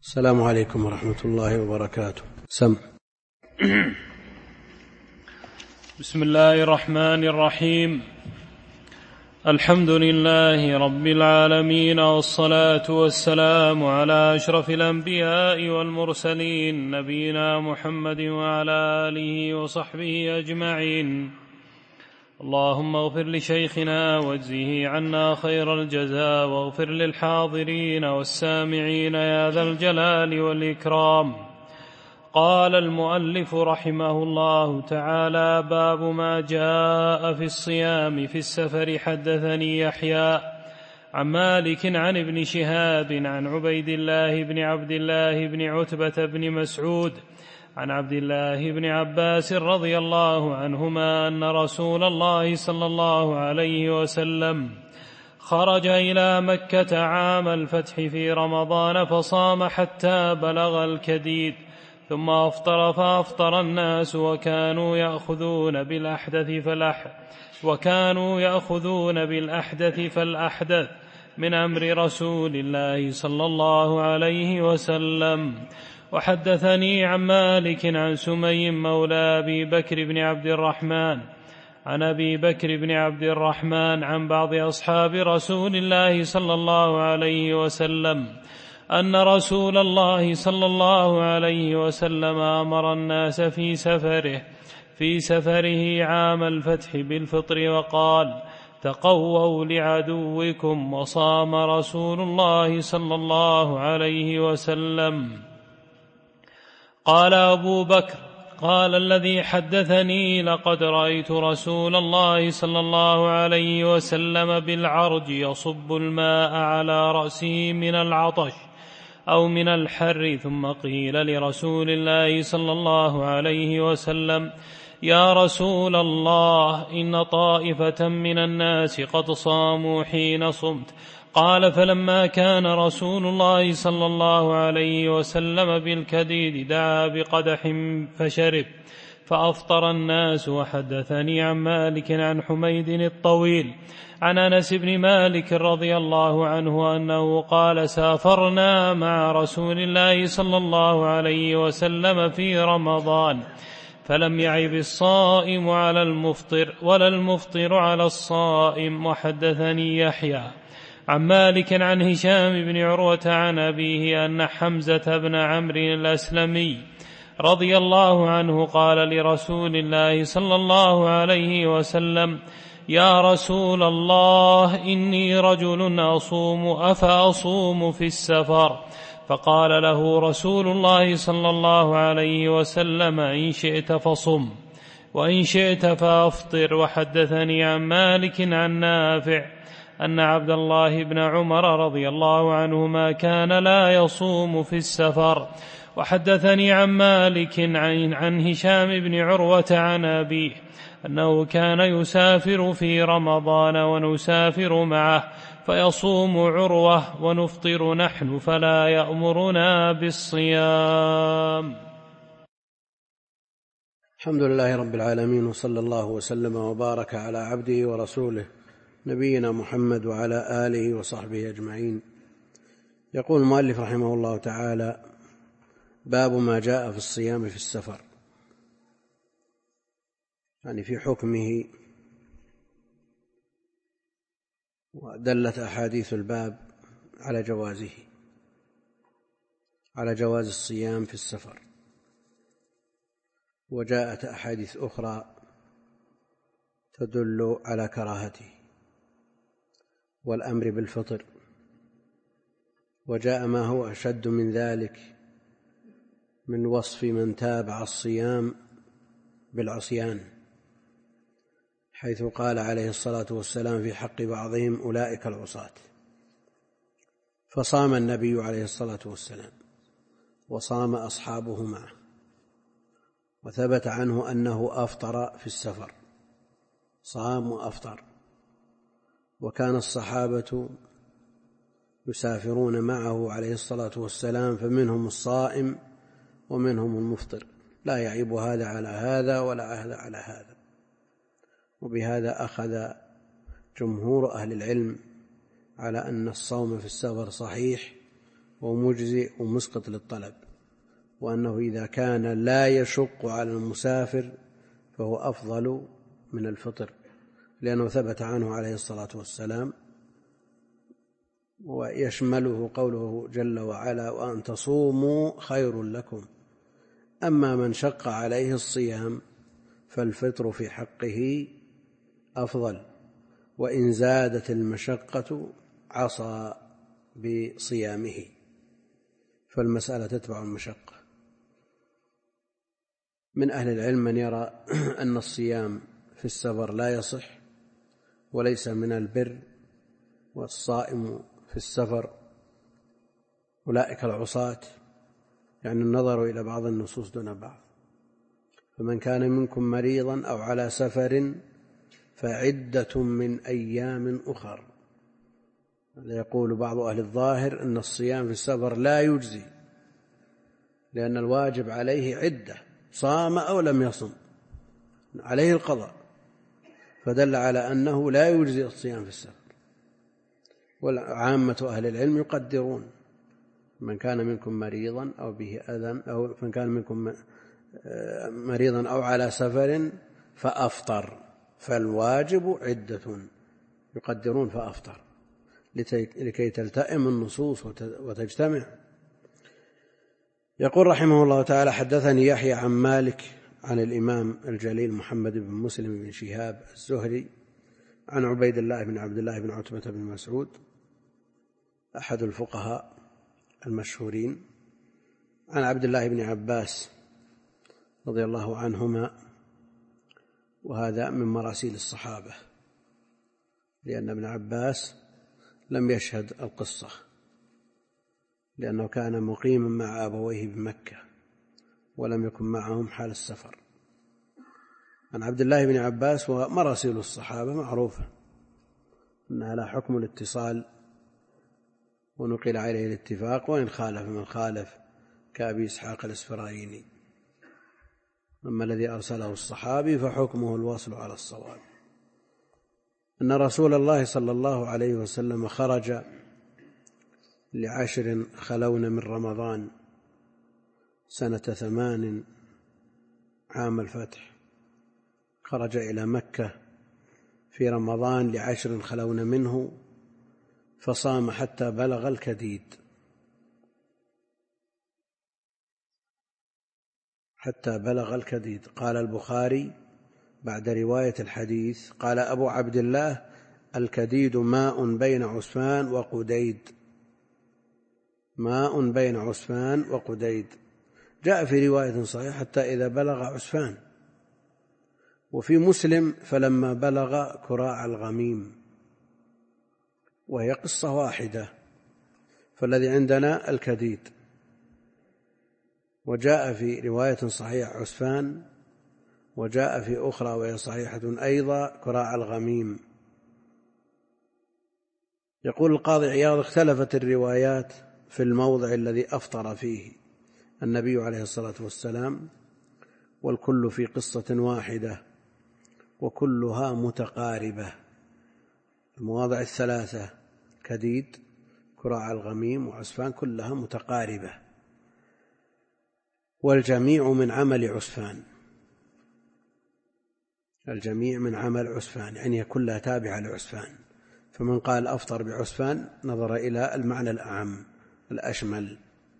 السلام عليكم ورحمة الله وبركاته. بسم الله الرحمن الرحيم. الحمد لله رب العالمين، والصلاة والسلام على أشرف الأنبياء والمرسلين، نبينا محمد وعلى آله وصحبه أجمعين. اللهم اغفر لشيخنا واجزه عنا خير الجزاء، واغفر للحاضرين والسامعين يا ذا الجلال والإكرام. قال المؤلف رحمه الله تعالى: باب ما جاء في الصيام في السفر. حدثني يحيى عن مالك عن ابن شهاب عن عبيد الله بن عبد الله بن عتبة بن مسعود عن عبد الله بن عباس رضي الله عنهما أن رسول الله صلى الله عليه وسلم خرج إلى مكة عام الفتح في رمضان، فصام حتى بلغ الكديد، ثم أفطر فأفطر الناس، وكانوا يأخذون بالأحدث فالأحدث من أمر رسول الله صلى الله عليه وسلم. وحدثني عن مالك عن سمي مولى أبي بكر بن عبد الرحمن عن أبي بكر بن عبد الرحمن عن بعض أصحاب رسول الله صلى الله عليه وسلم أن رسول الله صلى الله عليه وسلم أمر الناس في سفره عام الفتح بالفطر، وقال: تقووا لعدوكم. وصام رسول الله صلى الله عليه وسلم. قال أبو بكر: قال الذي حدثني: لقد رأيت رسول الله صلى الله عليه وسلم بالعرج يصب الماء على رأسه من العطش أو من الحر. ثم قيل لرسول الله صلى الله عليه وسلم: يا رسول الله، إن طائفة من الناس قد صاموا حين صمت. قال: فلما كان رسول الله صلى الله عليه وسلم بالكديد دعا بقدح فشرب، فأفطر الناس. وحدثني عن مالك عن حميد الطويل عن أنس بن مالك رضي الله عنه أنه قال: سافرنا مع رسول الله صلى الله عليه وسلم في رمضان، فلم يعب الصائم على المفطر ولا المفطر على الصائم. وحدثني يحيى عن مالك عن هشام بن عروة عن أبيه أن حمزة بن عمرو الأسلمي رضي الله عنه قال لرسول الله صلى الله عليه وسلم: يا رسول الله، إني رجل أصوم، أفأصوم في السفر؟ فقال له رسول الله صلى الله عليه وسلم: إن شئت فصم، وإن شئت فأفطر. وحدثني عن مالك عن نافع أن عبد الله بن عمر رضي الله عنهما كان لا يصوم في السفر. وحدثني عن مالك عن هشام بن عروة عن أبيه أنه كان يسافر في رمضان ونسافر معه، فيصوم عروة ونفطر نحن، فلا يأمرنا بالصيام. الحمد لله رب العالمين، وصلى الله وسلم وبارك على عبده ورسوله نبينا محمد وعلى آله وصحبه أجمعين. يقول المؤلف رحمه الله تعالى: باب ما جاء في الصيام في السفر، يعني في حكمه. ودلت أحاديث الباب على جواز الصيام في السفر، وجاءت أحاديث أخرى تدل على كراهته والأمر بالفطر، وجاء ما هو أشد من ذلك من وصف من تابع الصيام بالعصيان، حيث قال عليه الصلاة والسلام في حق بعضهم: أولئك العصاة. فصام النبي عليه الصلاة والسلام وصام أصحابه معه، وثبت عنه أنه أفطر في السفر، صام وأفطر. وكان الصحابة يسافرون معه عليه الصلاة والسلام، فمنهم الصائم ومنهم المفطر، لا يعيب هذا على هذا ولا هذا على هذا. وبهذا أخذ جمهور أهل العلم على أن الصوم في السفر صحيح، ومجزئ ومسقط للطلب، وأنه إذا كان لا يشق على المسافر فهو أفضل من الفطر، لأنه ثبت عنه عليه الصلاة والسلام، ويشمله قوله جل وعلا: وأن تصوموا خير لكم. أما من شق عليه الصيام فالفطر في حقه أفضل، وإن زادت المشقة عصى بصيامه، فالمسألة تتبع المشقة. من أهل العلم من يرى أن الصيام في السفر لا يصح وليس من البر، والصائم في السفر أولئك العصاة، يعني النظر إلى بعض النصوص دون بعض. فمن كان منكم مريضا أو على سفر فعدة من أيام أخر. يقول بعض أهل الظاهر أن الصيام في السفر لا يجزي، لأن الواجب عليه عدة، صام أو لم يصم عليه القضاء، فدل على أنه لا يجزي الصيام في السفر. وعامة أهل العلم يقدرون: من كان منكم مريضا أو به أذى، أو من كان منكم مريضا أو على سفر فأفطر، فالواجب عدة، يقدرون فأفطر لكي تلتئم النصوص وتجتمع. يقول رحمه الله تعالى: حدثني يحيى عن مالك عن الإمام الجليل محمد بن مسلم بن شهاب الزهري عن عبيد الله بن عبد الله بن عتبة بن مسعود أحد الفقهاء المشهورين، عن عبد الله بن عباس رضي الله عنهما، وهذا من مراسيل الصحابة، لأن ابن عباس لم يشهد القصة لأنه كان مقيما مع أبويه بمكة ولم يكن معهم حال السفر. عن عبد الله بن عباس، ومراسيل الصحابة معروفة أنها لا حكم الاتصال، ونقل عليه الاتفاق، وإن خالف من خالف كأبي إسحاق الإسفرايني. أما الذي أرسله الصحابي فحكمه الوصل على الصواب. أن رسول الله صلى الله عليه وسلم خرج ل10 خلون من رمضان سنة 8 عام الفتح، خرج إلى مكة في رمضان ل10 خلون منه، فصام حتى بلغ الكديد، حتى بلغ الكديد. قال البخاري بعد رواية الحديث: قال أبو عبد الله: الكديد ماء بين عسفان وقديد، ماء بين عسفان وقديد. جاء في رواية صحيحة: حتى إذا بلغ عسفان. وفي مسلم: فلما بلغ كراع الغميم، وهي قصة واحدة، فالذي عندنا الكديد. وجاء في رواية صحيحة عسفان، وجاء في أخرى وهي صحيحة أيضا كراع الغميم. يقول القاضي عياض: اختلفت الروايات في الموضع الذي أفطر فيه النبي عليه الصلاة والسلام، والكل في قصة واحدة وكلها متقاربة. المواضع 3: كديد، كراع الغميم، وعسفان، كلها متقاربة، والجميع من عمل عسفان، الجميع من عمل عسفان، يعني كلها تابعة لعسفان. فمن قال أفطر بعسفان نظر إلى المعنى الأعم الأشمل،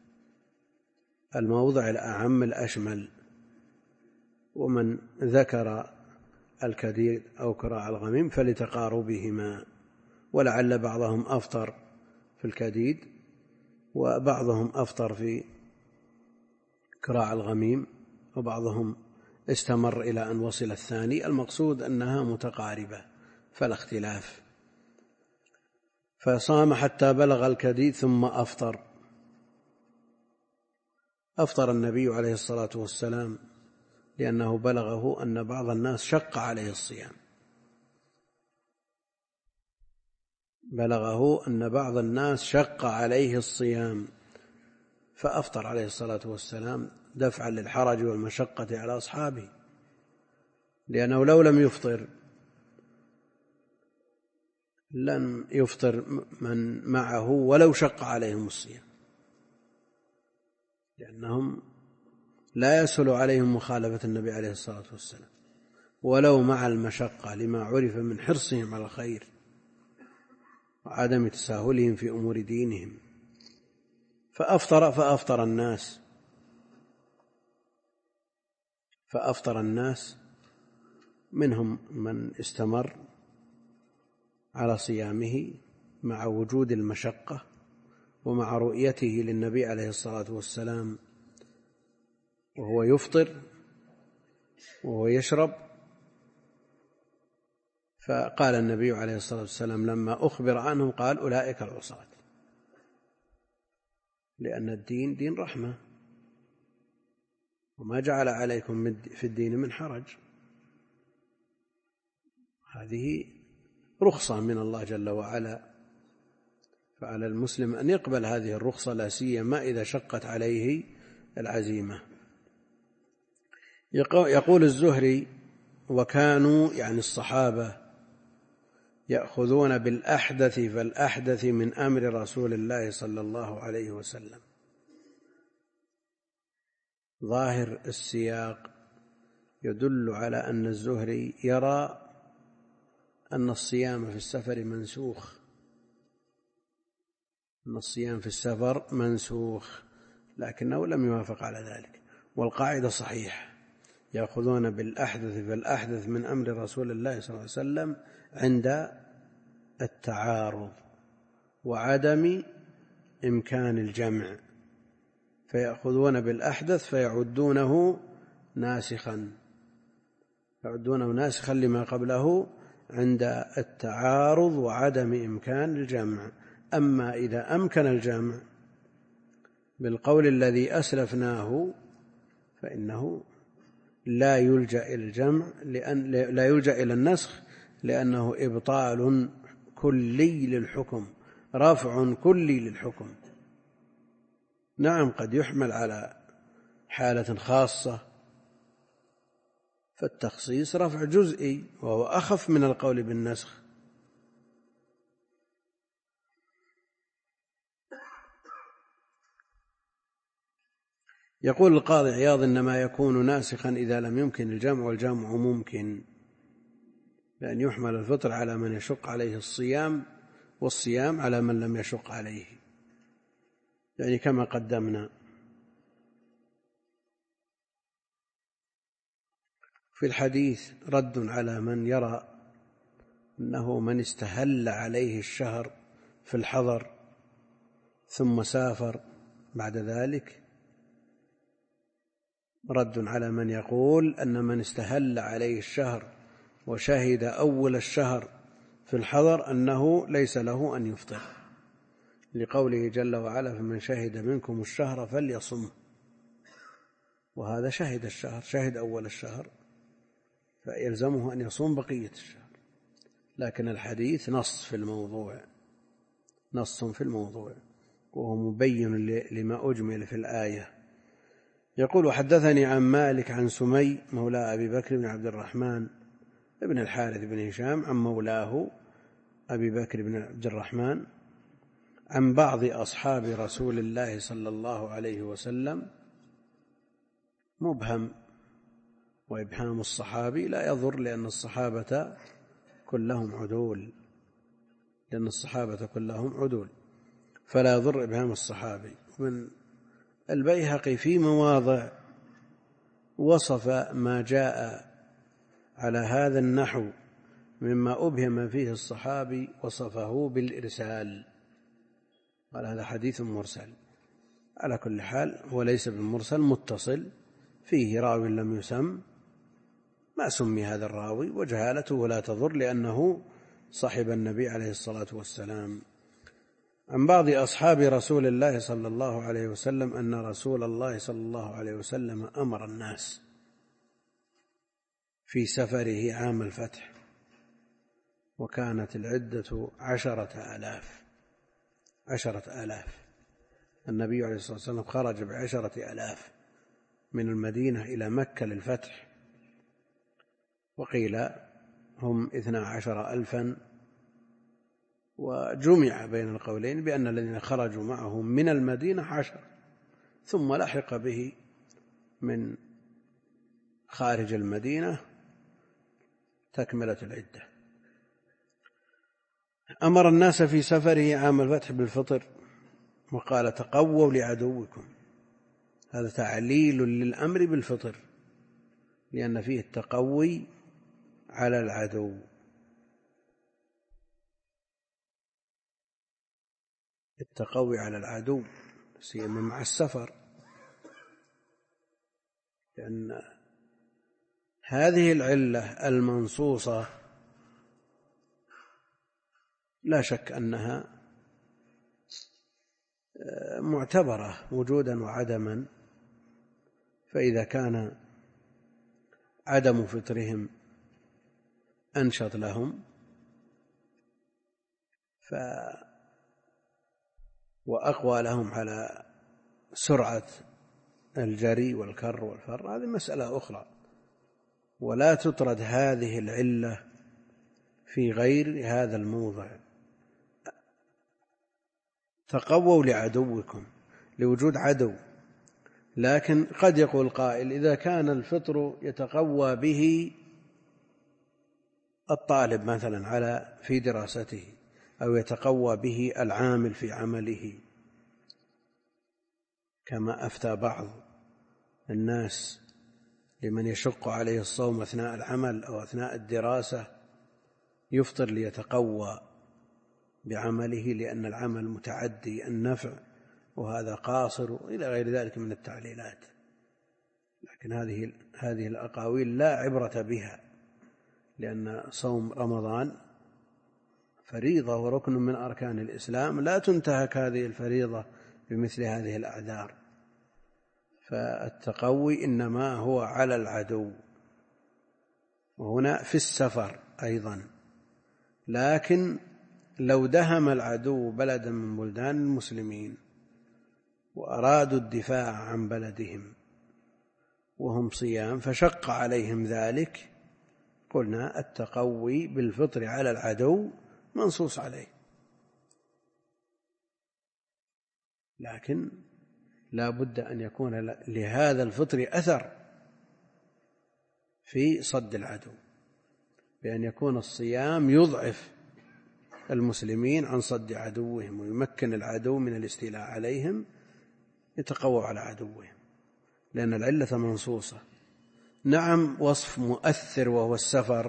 الموضع الأعم الأشمل. ومن ذكر الكديد أو كراع الغميم فلتقاربهما، ولعل بعضهم أفطر في الكديد وبعضهم أفطر في كراع الغميم، وبعضهم استمر إلى أن وصل الثاني. المقصود أنها متقاربة فلا اختلاف. فصام حتى بلغ الكديد ثم أفطر. أفطر النبي عليه الصلاة والسلام لأنه بلغه أن بعض الناس شق عليه الصيام، بلغه أن بعض الناس شق عليه الصيام، فأفطر عليه الصلاة والسلام دفعا للحرج والمشقة على أصحابه، لأنه لو لم يفطر لم يفطر من معه ولو شق عليهم الصيام. لأنهم لا يسهل عليهم مخالفة النبي عليه الصلاة والسلام ولو مع المشقة، لما عرف من حرصهم على الخير وعدم تساهلهم في أمور دينهم. فأفطر الناس منهم من استمر على صيامه مع وجود المشقة ومع رؤيته للنبي عليه الصلاة والسلام وهو يفطر وهو يشرب. فقال النبي عليه الصلاة والسلام لما أخبر عنهم قال أولئك العصاة، لأن الدين دين رحمة وما جعل عليكم في الدين من حرج، هذه رخصة من الله جل وعلا، فعلى المسلم أن يقبل هذه الرخصة لا سيما إذا شقت عليه العزيمة. يقول الزهري وكانوا يعني الصحابة يأخذون بالأحدث فالأحدث من أمر رسول الله صلى الله عليه وسلم. ظاهر السياق يدل على أن الزهري يرى أن الصيام في السفر منسوخ، أن الصيام في السفر منسوخ، لكنه لم يوافق على ذلك. والقاعدة صحيحة، يأخذون بالأحدث فالأحدث من أمر رسول الله صلى الله عليه وسلم عند التعارض وعدم إمكان الجمع، فيأخذون بالأحدث فيعدونه ناسخا لما قبله عند التعارض وعدم إمكان الجمع. أما إذا أمكن الجمع بالقول الذي أسلفناه فإنه لا يلجأ إلى الجمع، لا يلجأ إلى النسخ، لأنه إبطال كلي للحكم، رفع كلي للحكم. نعم قد يحمل على حالة خاصة، فالتخصيص رفع جزئي وهو أخف من القول بالنسخ. يقول القاضي عياض إنما يكون ناسخا إذا لم يمكن الجمع، والجمع ممكن، لأن يحمل الفطر على من يشق عليه الصيام والصيام على من لم يشق عليه، يعني كما قدمنا. في الحديث رد على من يرى أنه من استهل عليه الشهر في الحضر ثم سافر بعد ذلك، رد على من يقول أن من استهل عليه الشهر وشهد أول الشهر في الحضر أنه ليس له أن يفطر، لقوله جل وعلا فمن شهد منكم الشهر فليصمه، وهذا شهد الشهر، شهد أول الشهر، فيلزمه أن يصوم بقية الشهر. لكن الحديث نص في الموضوع وهو مبين لما أجمل في الآية. يقول حدثني عن مالك عن سمي مولى أبي بكر بن عبد الرحمن ابن الحارث بن هشام عن مولاه أبي بكر بن عبد الرحمن عن بعض أصحاب رسول الله صلى الله عليه وسلم، مبهم، وإبهام الصحابي لا يضر لأن الصحابة كلهم عدول، فلا يضر إبهام الصحابي. من البيهقي في مواضع وصف ما جاء على هذا النحو مما أبهم فيه الصحابي، وصفه بالإرسال، قال هذا حديث مرسل. على كل حال هو ليس بالمرسل، متصل فيه راوي لم يسم، ما سمي هذا الراوي، وجهالته لا تضر لأنه صحب النبي عليه الصلاة والسلام. عن بعض أصحاب رسول الله صلى الله عليه وسلم أن رسول الله صلى الله عليه وسلم أمر الناس في سفره عام الفتح، وكانت العدة 10,000. النبي عليه الصلاة والسلام خرج ب10,000 من المدينة إلى مكة للفتح، وقيل هم 12,000، وجمع بين القولين بأن الذين خرجوا معهم من المدينة 10، ثم لحق به من خارج المدينة تكملة العدة. أمر الناس في سفره عام الفتح بالفطر وقال تقووا لعدوكم، هذا تعليل للأمر بالفطر لأن فيه التقوي على العدو. التقوي على العدو سيما مع السفر، لأن هذه العلة المنصوصة لا شك أنها معتبرة وجودا وعدما، فإذا كان عدم فطرهم أنشط لهم وأقوى لهم على سرعة الجري والكر والفر، هذه مسألة أخرى، ولا تطرد هذه العلة في غير هذا الموضع. تقووا لعدوكم لوجود عدو، لكن قد يقول قائل إذا كان الفطر يتقوى به الطالب مثلا على في دراسته أو يتقوى به العامل في عمله، كما أفتى بعض الناس لمن يشق عليه الصوم أثناء العمل أو أثناء الدراسة يفطر ليتقوى بعمله لأن العمل متعدي النفع وهذا قاصر إلى غير ذلك من التعليلات. لكن هذه الأقاويل لا عبرة بها، لأن صوم رمضان فريضة وركن من أركان الإسلام، لا تنتهك هذه الفريضة بمثل هذه الأعذار. فالتقوي إنما هو على العدو، وهنا في السفر أيضا. لكن لو دهم العدو بلدا من بلدان المسلمين وأرادوا الدفاع عن بلدهم وهم صيام فشق عليهم ذلك، قلنا التقوي بالفطر على العدو منصوص عليه، لكن لا بد أن يكون لهذا الفطر أثر في صد العدو، بأن يكون الصيام يضعف المسلمين عن صد عدوهم ويمكن العدو من الاستيلاء عليهم، يتقوى على عدوهم، لأن العلة منصوصة. نعم وصف مؤثر وهو السفر،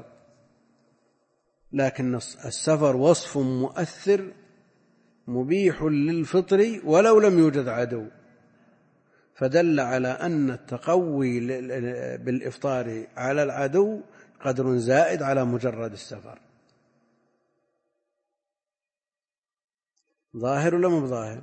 لكن السفر وصف مؤثر مبيح للفطر ولو لم يوجد عدو، فدل على أن التقوي بالإفطار على العدو قدر زائد على مجرد السفر. ظاهر ولا مو ظاهر؟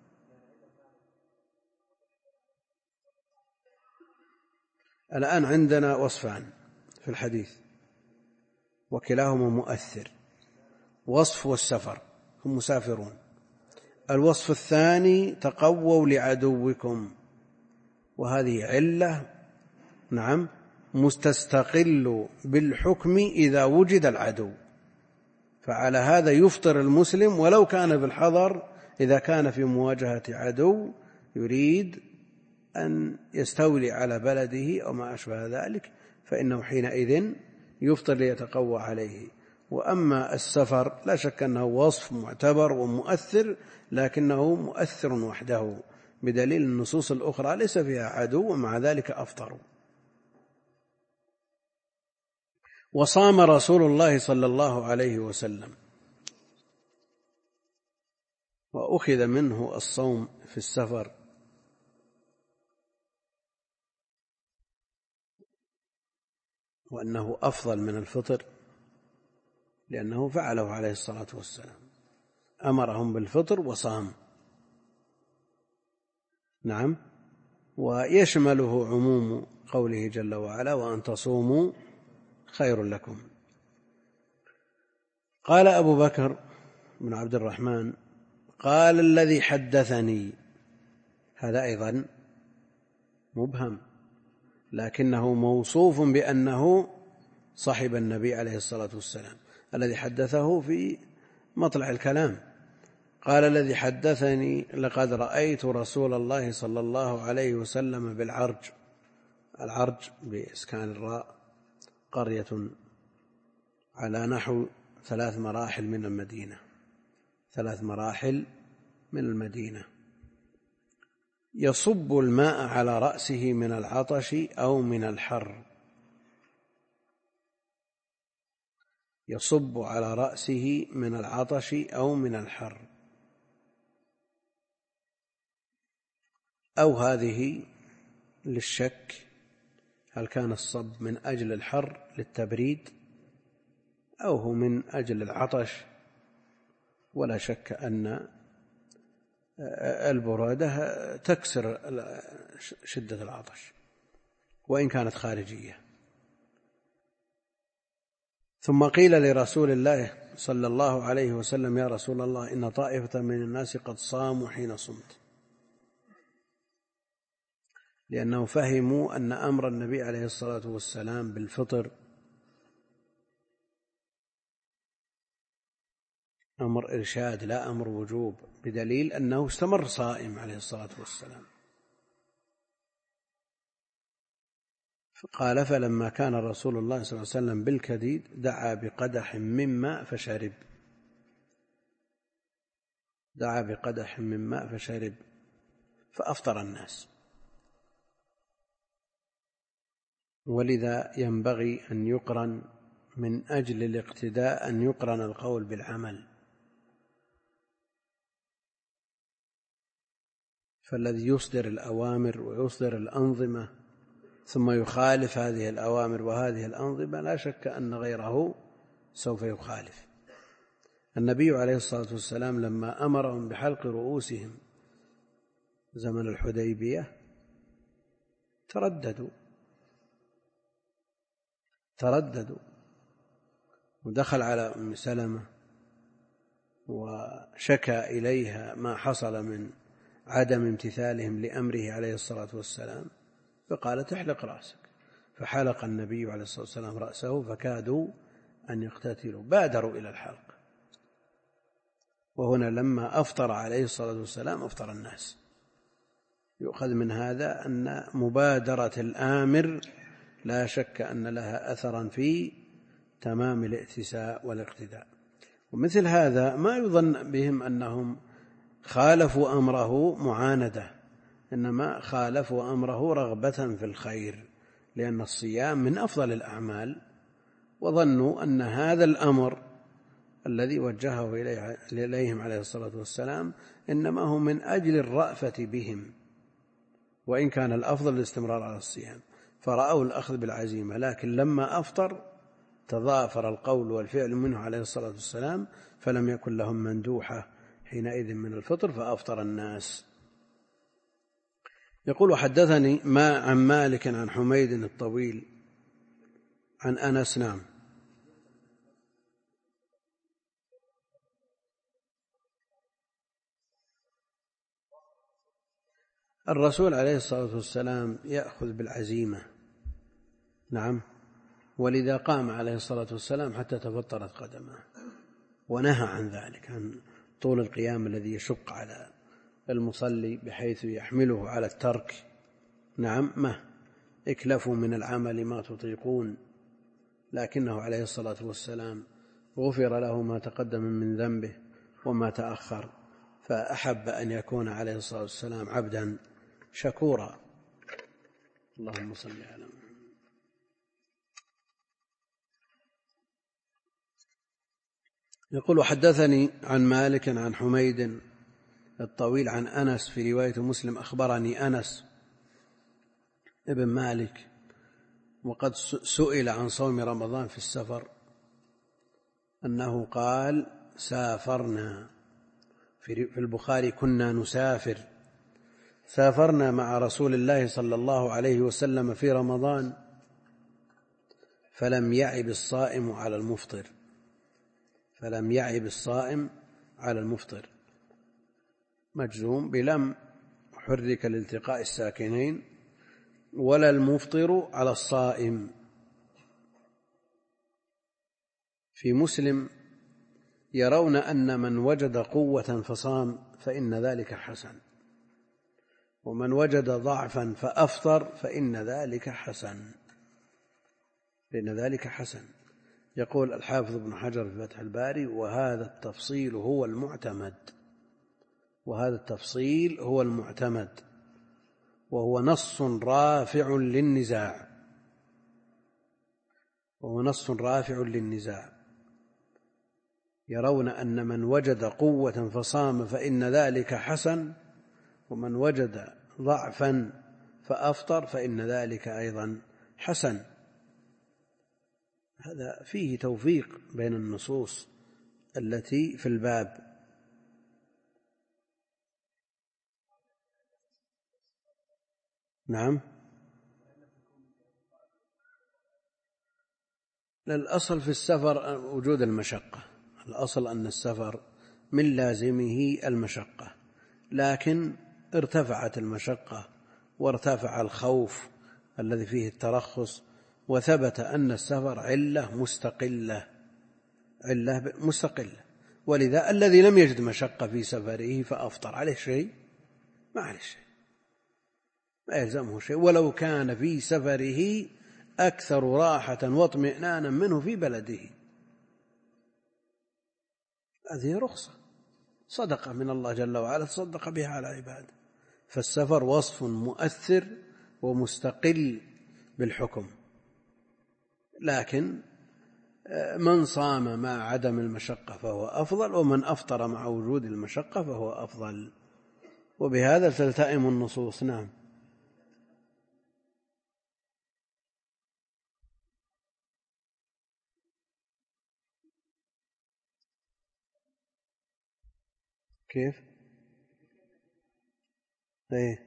الآن عندنا وصفان في الحديث وكلاهما مؤثر، وصف والسفر، هم مسافرون. الوصف الثاني تقووا لعدوكم، وهذه علة نعم مستستقل بالحكم إذا وجد العدو، فعلى هذا يفطر المسلم ولو كان بالحضر إذا كان في مواجهة عدو يريد أن يستولي على بلده أو ما أشبه ذلك، فإنه حينئذ يفطر ليتقوى عليه. وأما السفر لا شك أنه وصف معتبر ومؤثر، لكنه مؤثر وحده بدليل النصوص الأخرى ليس فيها عدو ومع ذلك أفطروا. وصام رسول الله صلى الله عليه وسلم، وأخذ منه الصوم في السفر، وأنه أفضل من الفطر لأنه فعله عليه الصلاة والسلام، أمرهم بالفطر وصام. نعم، ويشمله عموم قوله جل وعلا وأن تصوموا خير لكم. قال أبو بكر بن عبد الرحمن قال الذي حدثني، هذا أيضا مبهم لكنه موصوف بأنه صاحب النبي عليه الصلاة والسلام، الذي حدثه في مطلع الكلام، قال الذي حدثني: لقد رأيت رسول الله صلى الله عليه وسلم بالعرج. العرج بإسكان الراء قرية على نحو 3 مراحل من المدينة، 3 مراحل من المدينة، يصب الماء على رأسه من العطش أو من الحر، يصب على رأسه من العطش أو من الحر، أو هذه للشك هل كان الصب من أجل الحر للتبريد أو هو من أجل العطش، ولا شك أن البرودة تكسر شدة العطش وإن كانت خارجية. ثم قيل لرسول الله صلى الله عليه وسلم: يا رسول الله، إن طائفة من الناس قد صاموا حين صمت، لأنه فهموا أن أمر النبي عليه الصلاة والسلام بالفطر أمر إرشاد لا أمر وجوب، بدليل أنه استمر صائم عليه الصلاة والسلام. قال: فلما كان رسول الله صلى الله عليه وسلم بالكديد دعا بقدح من ماء فشرب، دعا بقدح من ماء فشرب، فأفطر الناس. ولذا ينبغي أن يقرن من أجل الاقتداء أن يقرن القول بالعمل، فالذي يصدر الأوامر ويصدر الأنظمة ثم يخالف هذه الأوامر وهذه الأنظمة لا شك أن غيره سوف يخالف. النبي عليه الصلاة والسلام لما أمرهم بحلق رؤوسهم زمن الحديبية ترددوا ودخل على أم سلمة وشكى إليها ما حصل من عدم امتثالهم لأمره عليه الصلاة والسلام، فقالت: احلق رأسك، فحلق النبي عليه الصلاة والسلام رأسه فكادوا أن يقتتلوا، بادروا إلى الحلق. وهنا لما أفطر عليه الصلاة والسلام أفطر الناس. يؤخذ من هذا أن مبادرة الآمر لا شك أن لها أثرا في تمام الائتساء والاقتداء. ومثل هذا ما يظن بهم أنهم خالفوا أمره معاندة، إنما خالفوا أمره رغبة في الخير، لأن الصيام من أفضل الأعمال، وظنوا أن هذا الأمر الذي وجهه إليهم عليه الصلاة والسلام إنما هو من أجل الرأفة بهم، وإن كان الأفضل الاستمرار على الصيام، فرأوا الأخذ بالعزيمة. لكن لما أفطر تضافر القول والفعل منه عليه الصلاة والسلام، فلم يكن لهم مندوحة حينئذ من الفطر، فأفطر الناس. يقول: حدثني عن مالك عن حميد الطويل عن أنس. نعم. الرسول عليه الصلاة والسلام يأخذ بالعزيمة، نعم، ولذا قام عليه الصلاة والسلام حتى تفطرت قدمه، ونهى عن ذلك، عن طول القيام الذي يشق على المصلي بحيث يحمله على الترك. نعم، ما اكلفوا من العمل ما تطيقون، لكنه عليه الصلاة والسلام غفر له ما تقدم من ذنبه وما تأخر، فأحب أن يكون عليه الصلاة والسلام عبدا شكورا. اللهم صل على محمد. يقول: حدثني عن مالك عن حميد الطويل عن أنس، في رواية مسلم: أخبرني أنس ابن مالك، وقد سئل عن صوم رمضان في السفر، أنه قال: سافرنا، في البخاري: كنا نسافر، سافرنا مع رسول الله صلى الله عليه وسلم في رمضان، فلم يعب الصائم على المفطر، فلم يعب الصائم على المفطر، مجزوم بلم، حرك لالتقاء الساكنين، ولا المفطر على الصائم. في مسلم: يرون أن من وجد قوة فصام فإن ذلك حسن، ومن وجد ضعفا فأفطر فإن ذلك حسن. يقول الحافظ ابن حجر في فتح الباري: وهذا التفصيل هو المعتمد، وهو نص رافع للنزاع. يرون أن من وجد قوة فصام فإن ذلك حسن، ومن وجد ضعفا فأفطر فإن ذلك أيضا حسن. هذا فيه توفيق بين النصوص التي في الباب. نعم، الأصل في السفر وجود المشقة، الأصل أن السفر من لازمه المشقة، لكن ارتفعت المشقة وارتفع الخوف الذي فيه الترخص، وثبت أن السفر علة مستقلة، ولذا الذي لم يجد مشقة في سفره فأفطر عليه شيء؟ ما عليه شيء، ما يلزمه شيء، ولو كان في سفره أكثر راحة واطمئنانا منه في بلده. هذه رخصة، صدقة من الله جل وعلا تصدق بها على عباده. فالسفر وصف مؤثر ومستقل بالحكم، لكن من صام مع عدم المشقة فهو أفضل، ومن أفطر مع وجود المشقة فهو أفضل، وبهذا تلتئم النصوص. نعم. كيف؟ ايه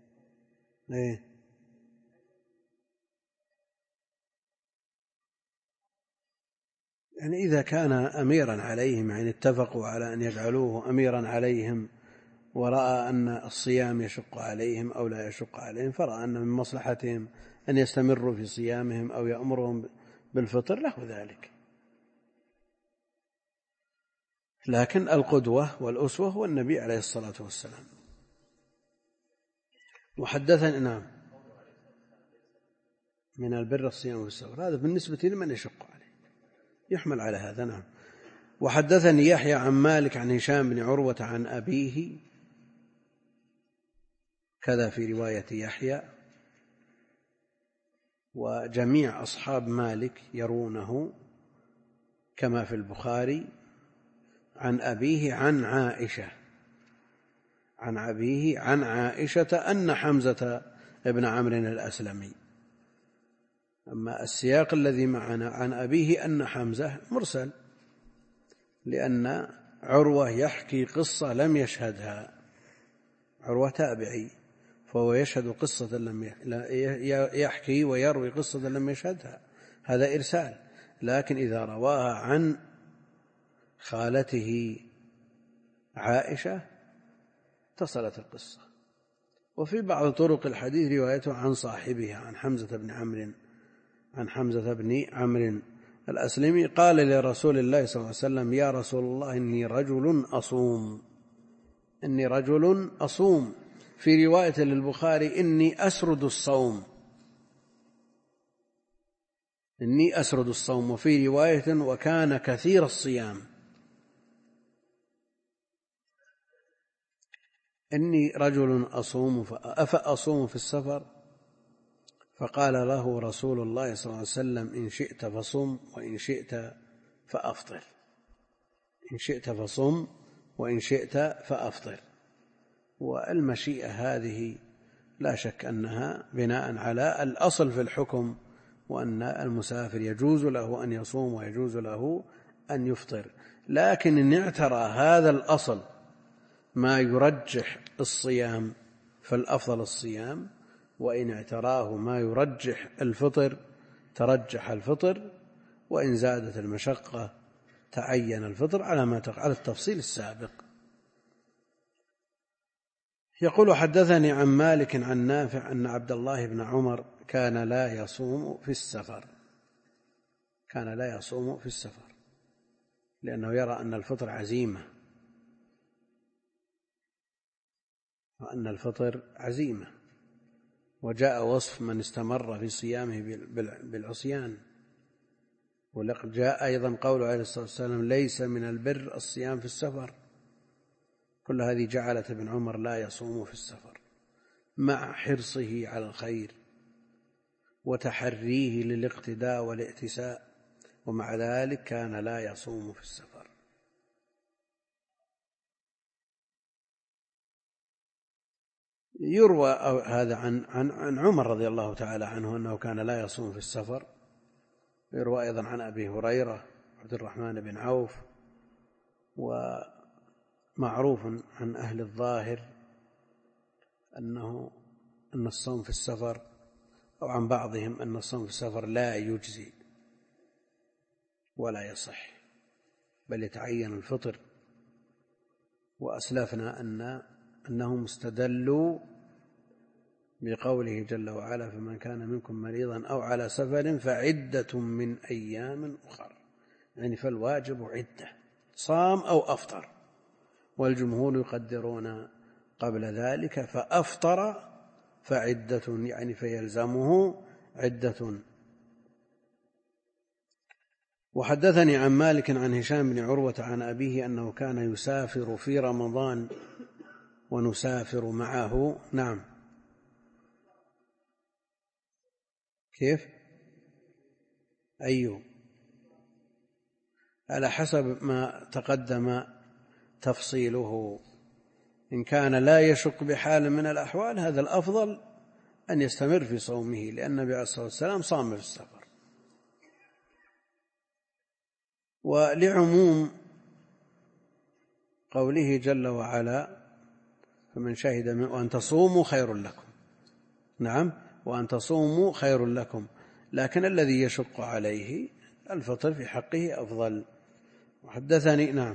يعني إذا كان أميرا عليهم، يعني اتفقوا على أن يجعلوه أميرا عليهم، ورأى أن الصيام يشق عليهم أو لا يشق عليهم، فرأى أن من مصلحتهم أن يستمروا في صيامهم أو يأمرهم بالفطر، له ذلك. لكن القدوة والأسوة هو النبي عليه الصلاة والسلام. وحدثني نعم من البر الصيام والسفر، هذا بالنسبة لمن يشق عليه يحمل على هذا. نعم. وحدثني يحيى عن مالك عن هشام بن عروة عن أبيه، كذا في رواية يحيى، وجميع أصحاب مالك يرونه كما في البخاري، عن أبيه عن عائشة أن حمزة ابن عمرو الأسلمي. أما السياق الذي معنا عن أبيه أن حمزة مرسل، لأن عروة يحكي قصة لم يشهدها، عروة تابعي فهو يشهد قصة يحكي ويروي قصة لم يشهدها، هذا إرسال. لكن إذا رواها عن خالته عائشة اتصلت القصة. وفي بعض طرق الحديث روايته عن صاحبها عن حمزة بن عمرو الأسلمي قال لرسول الله صلى الله عليه وسلم: يا رسول الله إني رجل أصوم. في رواية للبخاري: إني أسرد الصوم. وفي رواية: وكان كثير الصيام. إني رجل أصوم أفأصوم في السفر؟ فقال له رسول الله صلى الله عليه وسلم: إن شئت فصم وإن شئت فأفطر. والمشيئة هذه لا شك أنها بناء على الأصل في الحكم، وأن المسافر يجوز له أن يصوم ويجوز له أن يفطر. لكن إن اعترى هذا الأصل ما يرجح الصيام فالأفضل الصيام، وإن اعتراه ما يرجح الفطر ترجح الفطر، وإن زادت المشقة تعين الفطر على التفصيل السابق. يقول: حدثني عن مالك عن نافع أن عبد الله بن عمر كان لا يصوم في السفر. لأنه يرى أن الفطر عزيمة، وأن الفطر عزيمة. وجاء وصف من استمر في صيامه بالعصيان، ولقد جاء أيضا قوله عليه الصلاة والسلام: ليس من البر الصيام في السفر. كل هذه جعلت ابن عمر لا يصوم في السفر مع حرصه على الخير وتحريه للاقتداء والائتساء، ومع ذلك كان لا يصوم في السفر. يروى هذا عن عمر رضي الله تعالى عنه أنه كان لا يصوم في السفر. يروى أيضا عن أبي هريرة عبد الرحمن بن عوف، ومعروف عن أهل الظاهر أن الصوم في السفر، أو عن بعضهم أن الصوم في السفر لا يجزي ولا يصح، بل يتعين الفطر. وأسلفنا أنهم استدلوا بقوله جل وعلا: فمن كان منكم مريضا أو على سفر فعدة من أيام أخر، يعني فالواجب عدة، صام أو أفطر. والجمهور يقدرون قبل ذلك، فأفطر فعدة، يعني فيلزمه عدة. وحدثني عن مالك عن هشام بن عروة عن أبيه أنه كان يسافر في رمضان ونسافر معه. نعم، كيف؟ أيوه، على حسب ما تقدم تفصيله. إن كان لا يشق بحال من الأحوال هذا الأفضل أن يستمر في صومه، لأن النبي عليه الصلاة والسلام صام في السفر. ولعموم قوله جل وعلا: فمن شهد وأن تصوموا خير لكم. نعم، وأن تصوموا خير لكم، لكن الذي يشق عليه الفطر في حقه أفضل. وحدثني نعم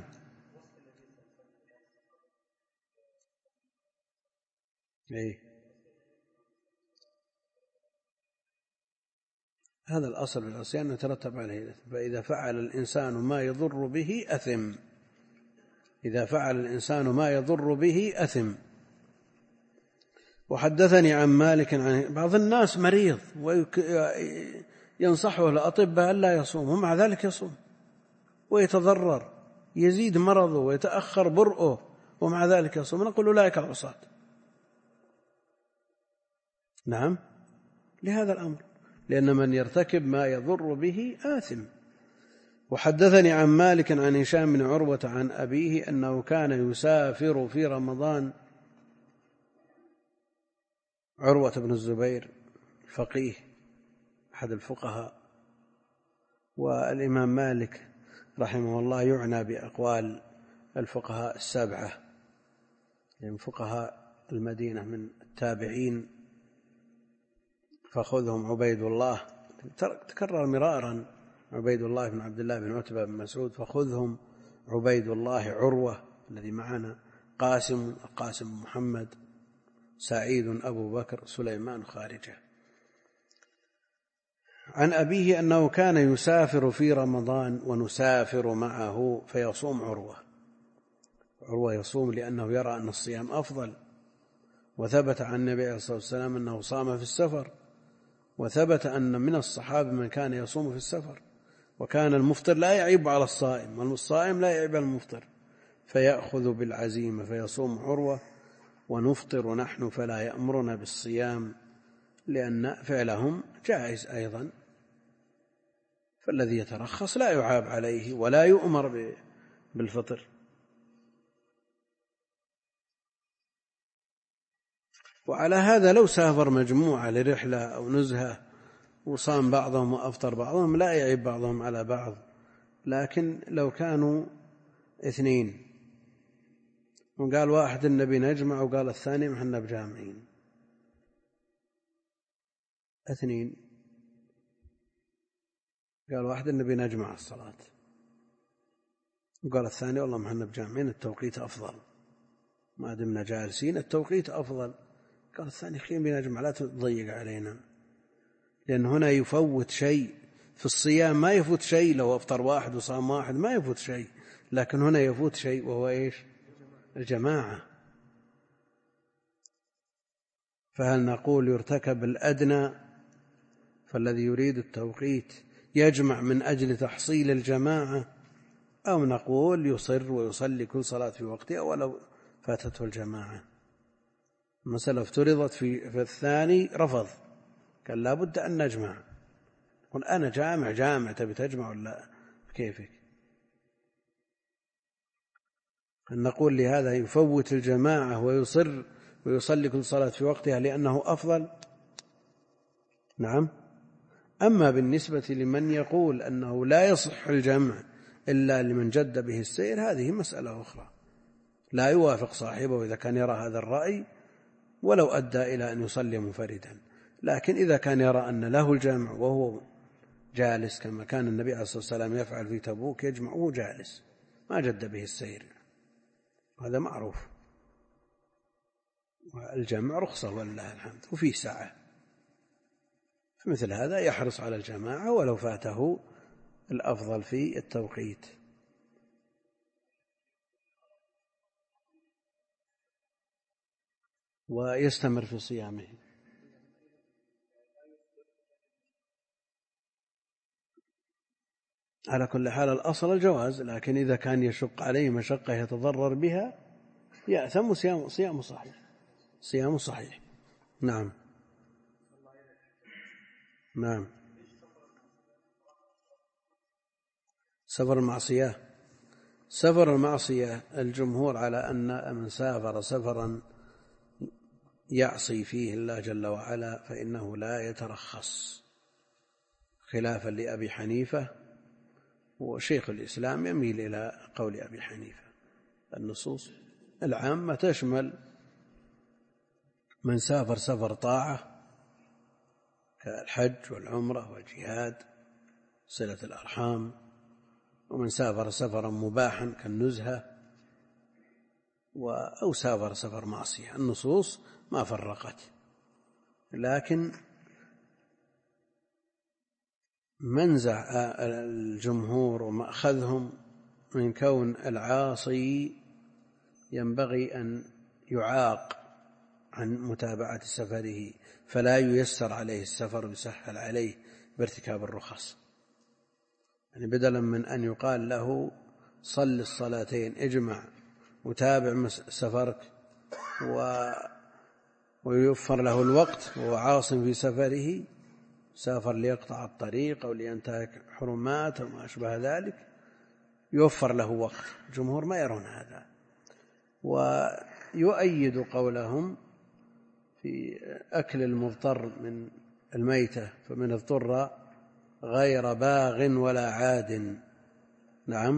هذا الأصل في العصيان يترتب عليه، فإذا فعل الإنسان ما يضر به أثم. إذا فعل الإنسان ما يضر به أثم. وحدثني عن مالك عن بعض الناس مريض وينصحه الأطباء ألا يصوم، ومع ذلك يصوم ويتضرر، يزيد مرضه ويتأخر برؤه، ومع ذلك يصوم. نقول أولئك العصاة. نعم، لهذا الأمر، لأن من يرتكب ما يضر به آثم. وحدثني عن مالك عن هشام بن عروة عن أبيه أنه كان يسافر في رمضان. عروة بن الزبير فقيه أحد الفقهاء، والإمام مالك رحمه الله يعنى بأقوال الفقهاء السبعة، يعني فقهاء المدينة من التابعين، فخذهم عبيد الله، تكرر مرارا عبيد الله بن عبد الله بن عتبة بن مسعود، فخذهم عبيد الله، عروة الذي معنا، قاسم محمد، سعيد أبو بكر، سليمان خارجة. عن أبيه أنه كان يسافر في رمضان ونسافر معه فيصوم عروة يصوم لأنه يرى أن الصيام أفضل، وثبت عن النبي عليه الصلاة والسلام أنه صام في السفر، وثبت أن من الصحابة من كان يصوم في السفر، وكان المفطر لا يعيب على الصائم والصائم لا يعيب على المفطر، فيأخذ بالعزيمة فيصوم عروة، ونفطر نحن فلا يأمرنا بالصيام، لأن فعلهم جائز أيضا، فالذي يترخص لا يعاب عليه ولا يؤمر بالفطر. وعلى هذا لو سافر مجموعة لرحلة أو نزهة وصام بعضهم وأفطر بعضهم لا يعيب بعضهم على بعض، لكن لو كانوا اثنين وقال واحد النبي نجمع وقال الثاني محنا بجامعين، اثنين قال واحد النبي نجمع الصلاة وقال الثاني والله محنا بجامعين التوقيت أفضل، ما دمنا جالسين التوقيت أفضل، قال الثاني خير بنجمع لا تضيق علينا، لأن هنا يفوت شيء في الصيام، ما يفوت شيء لو أفطر واحد وصام واحد، ما يفوت شيء، لكن هنا يفوت شيء وهو إيش؟ الجماعة. فهل نقول يرتكب الأدنى فالذي يريد التوقيت يجمع من أجل تحصيل الجماعة، أو نقول يصر ويصلي كل صلاة في وقتها ولو فاتته الجماعة؟ المسألة افترضت في الثاني رفض، قال لا بد أن نجمع. قل أنا جامع تبي تجمع ولا كيفك؟ نقول لهذا يفوت الجماعة ويصر ويصلي كل صلاة في وقتها لأنه أفضل؟ نعم. أما بالنسبة لمن يقول أنه لا يصح الجمع إلا لمن جد به السير، هذه مسألة أخرى، لا يوافق صاحبه إذا كان يرى هذا الرأي ولو أدى إلى أن يصلي منفردا. لكن إذا كان يرى أن له الجمع وهو جالس، كما كان النبي عليه الصلاة والسلام يفعل في تبوك، يجمع وهو جالس ما جد به السير، هذا معروف. والجمع رخصة ولله الحمد وفيه سعة، فمثل هذا يحرص على الجماعة ولو فاته الأفضل في التوقيت. ويستمر في صيامه. على كل حال الأصل الجواز، لكن إذا كان يشق عليه مشقة يتضرر بها يأثم، صيام صحيح. نعم. سفر المعصية الجمهور على أن من سافر سفرا يعصي فيه الله جل وعلا فإنه لا يترخص، خلافا لأبي حنيفة، وشيخ الإسلام يميل إلى قول أبي حنيفة. النصوص العامة تشمل من سافر سفر طاعة كالحج والعمرة والجهاد صلة الأرحام، ومن سافر سفرا مباحا كالنزهة، أو سافر سفر معصية. النصوص ما فرقت، لكن منزع الجمهور ومأخذهم من كون العاصي ينبغي أن يعاق عن متابعة سفره، فلا ييسر عليه السفر ويسهل عليه بارتكاب الرخص. يعني بدلا من أن يقال له صل الصلاتين اجمع وتابع سفرك ويوفر له الوقت وهو عاصم في سفره، سافر ليقطع الطريق أو لينتهك حرمات أو ما أشبه ذلك، يوفر له وقت. الجمهور ما يرون هذا، ويؤيد قولهم في أكل المضطر من الميتة فمن اضطر غير باغ ولا عاد. نعم.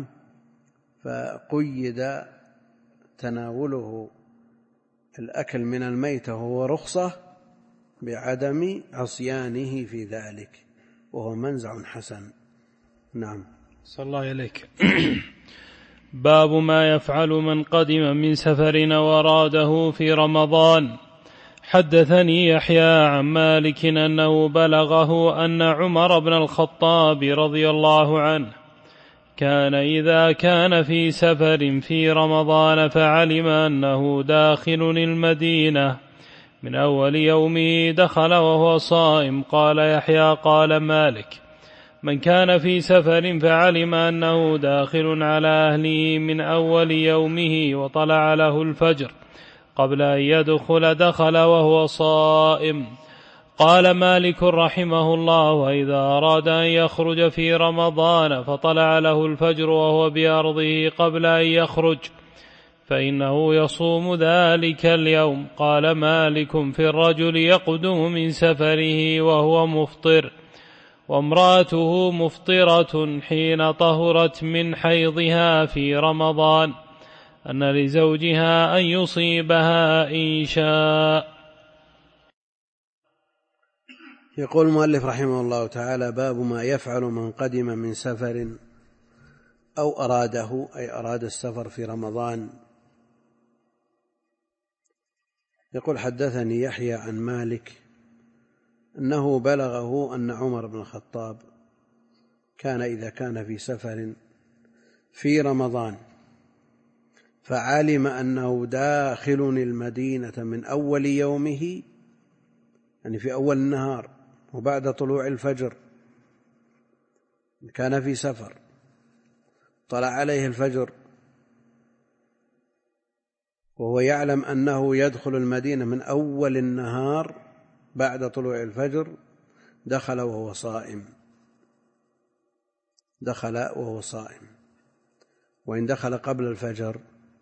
فقيد تناوله الأكل من الميتة وهو رخصة بعدم عصيانه في ذلك، وهو منزع حسن. نعم. صلى الله عليك. باب ما يفعل من قدم من سفر وراده في رمضان. حدثني يحيى عن مالك أنه بلغه أن عمر بن الخطاب رضي الله عنه كان إذا كان في سفر في رمضان فعلم أنه داخل المدينة من أول يومه دخل وهو صائم. قال يحيى قال مالك: من كان في سفر فعلم أنه داخل على أهله من أول يومه وطلع له الفجر قبل أن يدخل دخل وهو صائم. قال مالك رحمه الله: وإذا أراد أن يخرج في رمضان فطلع له الفجر وهو بأرضه قبل أن يخرج فإنه يصوم ذلك اليوم. قال مالك: في الرجل يقدم من سفره وهو مفطر وامرأته مفطرة حين طهرت من حيضها في رمضان أن لزوجها أن يصيبها إن شاء. يقول المؤلف رحمه الله تعالى: باب ما يفعل من قدم من سفر أو أراده، أي أراد السفر في رمضان. يقول: حدثني يحيى عن مالك أنه بلغه أن عمر بن الخطاب كان إذا كان في سفر في رمضان فعلم أنه داخل المدينة من أول يومه، يعني في أول النهار وبعد طلوع الفجر، كان في سفر طلع عليه الفجر وهو يعلم أنه يدخل المدينة من أول النهار بعد طلوع الفجر، دخل وهو صائم، دخل وهو صائم. وإن دخل قبل الفجر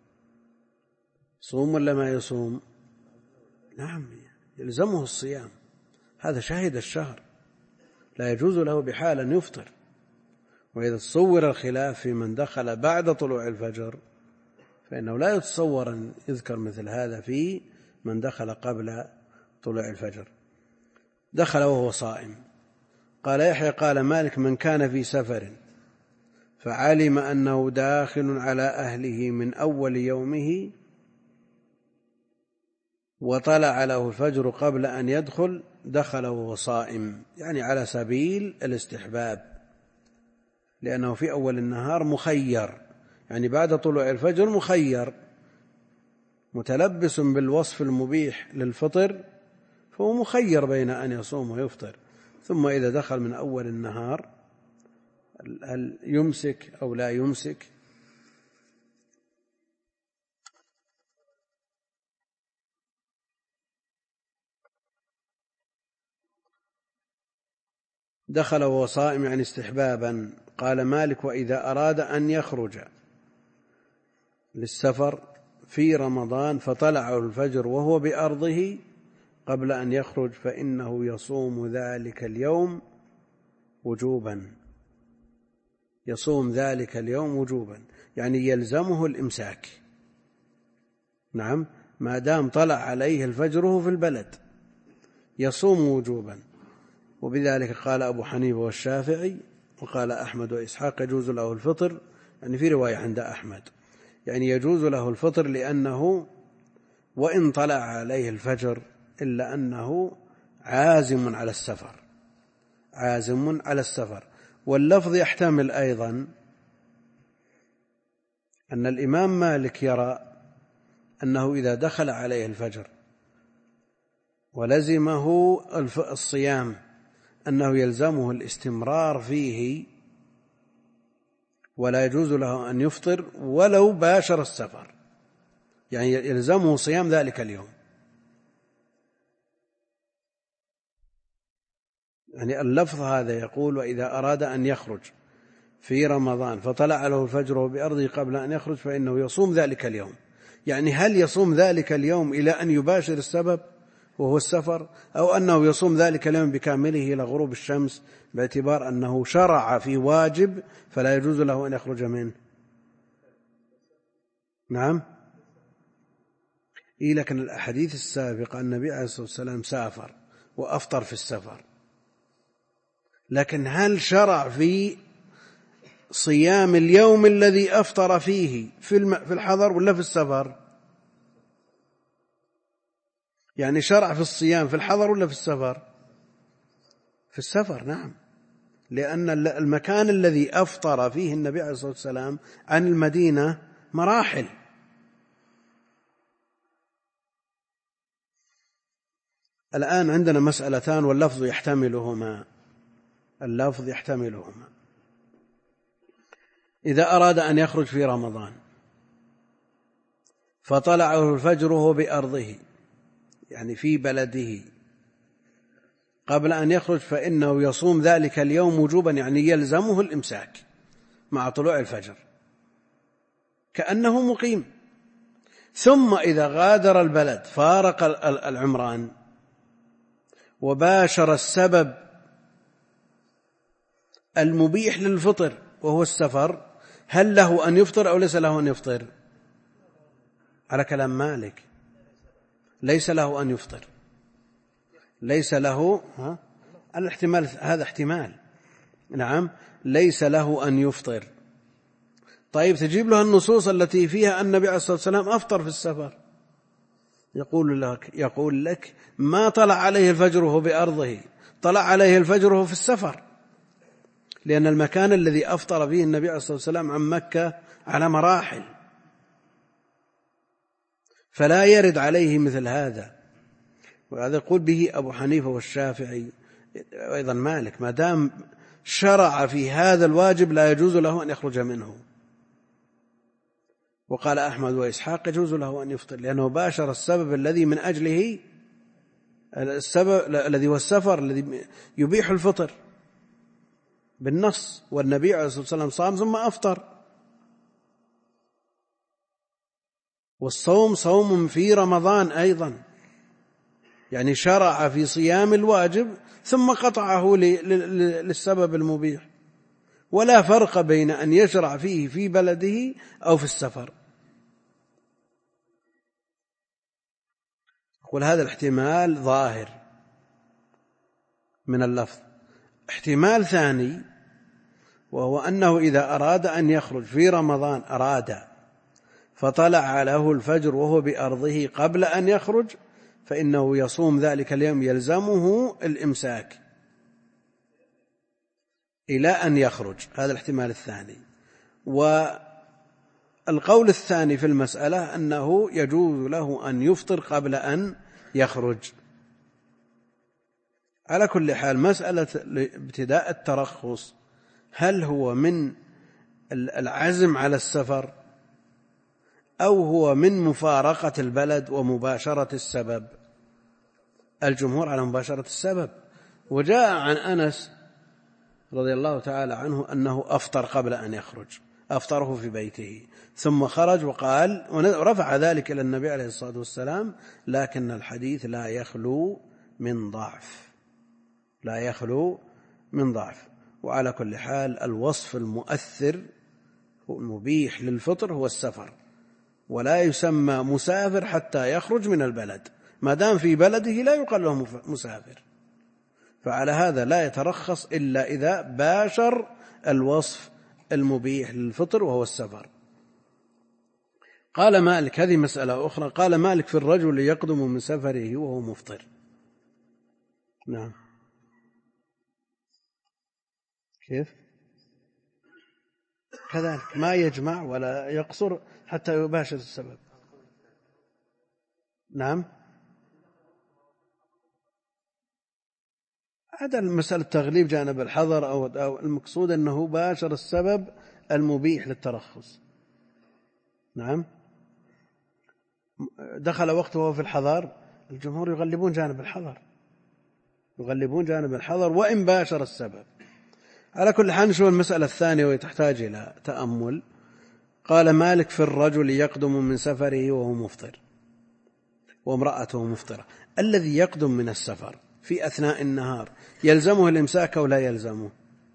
صوم ولا ما يصوم؟ نعم يلزمه الصيام، هذا شاهد الشهر، لا يجوز له بحال أن يفطر. وإذا تصور الخلاف في من دخل بعد طلوع الفجر فإنه لا يتصور أن يذكر مثل هذا في من دخل قبل طلوع الفجر. دخل وهو صائم. قال يحيى قال مالك من كان في سفر فعلم أنه داخل على أهله من أول يومه وطلع له الفجر قبل أن يدخل، دخل وهو صائم، يعني على سبيل الاستحباب، لأنه في أول النهار مخير، يعني بعد طلوع الفجر مخير متلبس بالوصف المبيح للفطر، فهو مخير بين أن يصوم ويفطر. ثم إذا دخل من أول النهار هل يمسك أو لا يمسك؟ دخل وهو صائم يعني استحبابا. قال مالك وإذا أراد أن يخرج للسفر في رمضان فطلعه الفجر وهو بأرضه قبل أن يخرج فإنه يصوم ذلك اليوم وجوبا، يصوم ذلك اليوم وجوبا، يعني يلزمه الإمساك. نعم، ما دام طلع عليه الفجر وهو في البلد يصوم وجوبا. وبذلك قال أبو حنيفة والشافعي وقال أحمد وإسحاق يجوز له الفطر، يعني في رواية عند أحمد يعني يجوز له الفطر لأنه وإن طلع عليه الفجر إلا أنه عازم على السفر، عازم على السفر. واللفظ يحتمل أيضا أن الإمام مالك يرى أنه إذا دخل عليه الفجر ولزمه الصيام أنه يلزمه الاستمرار فيه ولا يجوز له أن يفطر ولو باشر السفر، يعني يلزمه صيام ذلك اليوم. يعني اللفظ هذا يقول وإذا أراد أن يخرج في رمضان فطلع له الفجر بأرضه قبل أن يخرج فإنه يصوم ذلك اليوم، يعني هل يصوم ذلك اليوم إلى أن يباشر السبب وهو السفر، أو أنه يصوم ذلك اليوم بكامله إلى غروب الشمس باعتبار أنه شرع في واجب فلا يجوز له أن يخرج منه؟ نعم، لكن الأحاديث السابقة النبي عليه الصلاة والسلام سافر وأفطر في السفر، لكن هل شرع في صيام اليوم الذي أفطر فيه في الحضر ولا في السفر؟ يعني شرع في الصيام في الحضر ولا في السفر؟ في السفر، نعم، لأن المكان الذي أفطر فيه النبي عليه الصلاة والسلام عن المدينة مراحل. الآن عندنا مسألتان واللفظ يحتملهما، اللفظ يحتملهما. إذا أراد أن يخرج في رمضان فطلعه الفجر وهو بأرضه يعني في بلده قبل أن يخرج فإنه يصوم ذلك اليوم وجوبا، يعني يلزمه الإمساك مع طلوع الفجر كأنه مقيم. ثم إذا غادر البلد فارق العمران وباشر السبب المبيح للفطر وهو السفر، هل له أن يفطر أو ليس له أن يفطر؟ على كلام مالك ليس له أن يفطر، ليس له الاحتمال هذا احتمال، نعم، ليس له أن يفطر. طيب تجيب له النصوص التي فيها النبي عليه الصلاة والسلام أفطر في السفر، يقول لك ما طلع عليه الفجر وهو بأرضه، طلع عليه الفجر وهو في السفر، لأن المكان الذي أفطر فيه النبي عليه الصلاة والسلام عن مكة على مراحل، فلا يرد عليه مثل هذا. وهذا يقول به أبو حنيفة والشافعي وأيضا مالك، ما دام شرع في هذا الواجب لا يجوز له أن يخرج منه. وقال أحمد وإسحاق يجوز له أن يفطر لأنه باشر السبب الذي من أجله السبب الذي هو السفر الذي يبيح الفطر بالنص، والنبي عليه الصلاة والسلام صام ثم أفطر، والصوم صوم في رمضان أيضا، يعني شرع في صيام الواجب ثم قطعه للسبب المبيح، ولا فرق بين أن يشرع فيه في بلده أو في السفر. يقول هذا الاحتمال ظاهر من اللفظ. احتمال ثاني وهو أنه إذا أراد أن يخرج في رمضان فطلع له الفجر وهو بأرضه قبل أن يخرج، فإنه يصوم ذلك اليوم، يلزمه الإمساك إلى أن يخرج. هذا الاحتمال الثاني. والقول الثاني في المسألة أنه يجوز له أن يفطر قبل أن يخرج. على كل حال مسألة ابتداء الترخص هل هو من العزم على السفر أو هو من مفارقة البلد ومباشرة السبب؟ الجمهور على مباشرة السبب. وجاء عن أنس رضي الله تعالى عنه أنه أفطر قبل أن يخرج، أفطره في بيته ثم خرج وقال ورفع ذلك إلى النبي عليه الصلاة والسلام، لكن الحديث لا يخلو من ضعف، لا يخلو من ضعف. وعلى كل حال الوصف المؤثر المبيح للفطر هو السفر، ولا يسمى مسافر حتى يخرج من البلد، ما دام في بلده لا يقال له مسافر. فعلى هذا لا يترخص إلا إذا باشر الوصف المبيح للفطر وهو السفر. قال مالك، هذه مسألة أخرى، قال مالك في الرجل يقدم من سفره وهو مفطر. نعم، كيف؟ كذلك ما يجمع ولا يقصر حتى يباشر السبب. نعم، هذا المسألة تغليب جانب الحظر أو المقصود أنه باشر السبب المبيح للترخص. نعم، دخل وقته في الحظر، الجمهور يغلبون جانب الحظر، يغلبون جانب الحظر وإن باشر السبب. على كل حال نشوف المسألة الثانية وتحتاج إلى تأمل. قال مالك في الرجل يقدم من سفره وهو مفطر وامرأته مفطرة. الذي يقدم من السفر في أثناء النهار يلزمه الإمساك أو لا يلزمه؟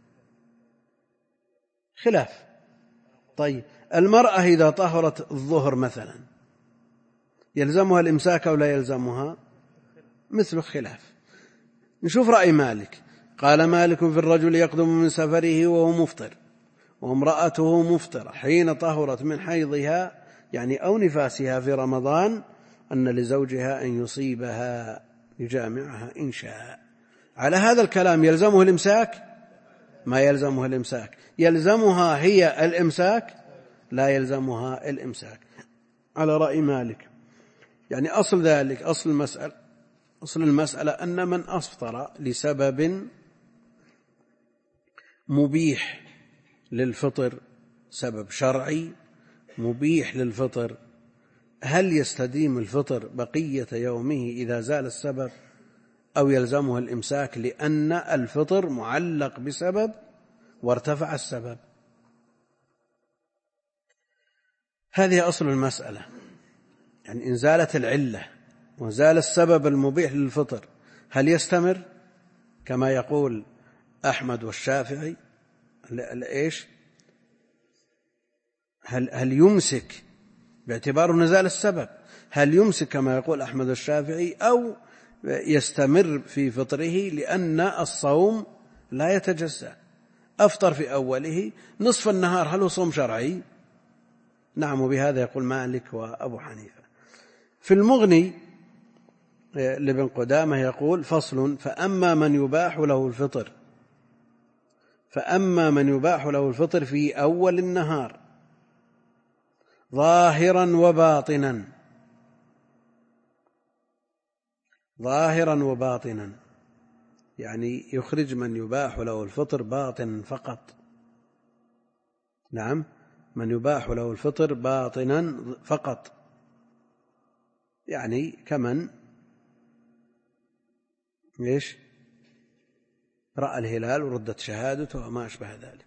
خلاف. طيب المرأة إذا طهرت الظهر مثلا يلزمها الإمساك أو لا يلزمها؟ مثل خلاف. نشوف رأي مالك. قال مالك في الرجل يقدم من سفره وهو مفطر وامرأته مفطرة حين طهرت من حيضها يعني أو نفاسها في رمضان أن لزوجها أن يصيبها يجامعها إن شاء. على هذا الكلام يلزمه الإمساك؟ ما يلزمه الإمساك. يلزمها هي الإمساك؟ لا يلزمها الإمساك على رأي مالك. يعني أصل ذلك أصل المسألة أن من أفطر لسبب مبيح للفطر، سبب شرعي مبيح للفطر، هل يستديم الفطر بقية يومه إذا زال السبب أو يلزمه الإمساك لأن الفطر معلق بسبب وارتفع السبب؟ هذه أصل المسألة. يعني إن زالت العلة وزال السبب المبيح للفطر هل يستمر كما يقول أحمد والشافعي؟ إيش؟ هل يمسك باعتبار نزال السبب؟ هل يمسك كما يقول أحمد والشافعي أو يستمر في فطره لأن الصوم لا يتجزأ؟ أفطر في أوله نصف النهار، هل هو صوم شرعي؟ نعم. وبهذا يقول مالك وأبو حنيفة. في المغني لابن قدامة يقول فصل: فأما من يباح له الفطر في أول النهار ظاهرا وباطنا ظاهرا وباطنا، يعني يخرج من يباح له الفطر باطنا فقط. نعم، من يباح له الفطر باطنا فقط، يعني كمن ايش رأى الهلال وردت شهادته وما أشبه ذلك.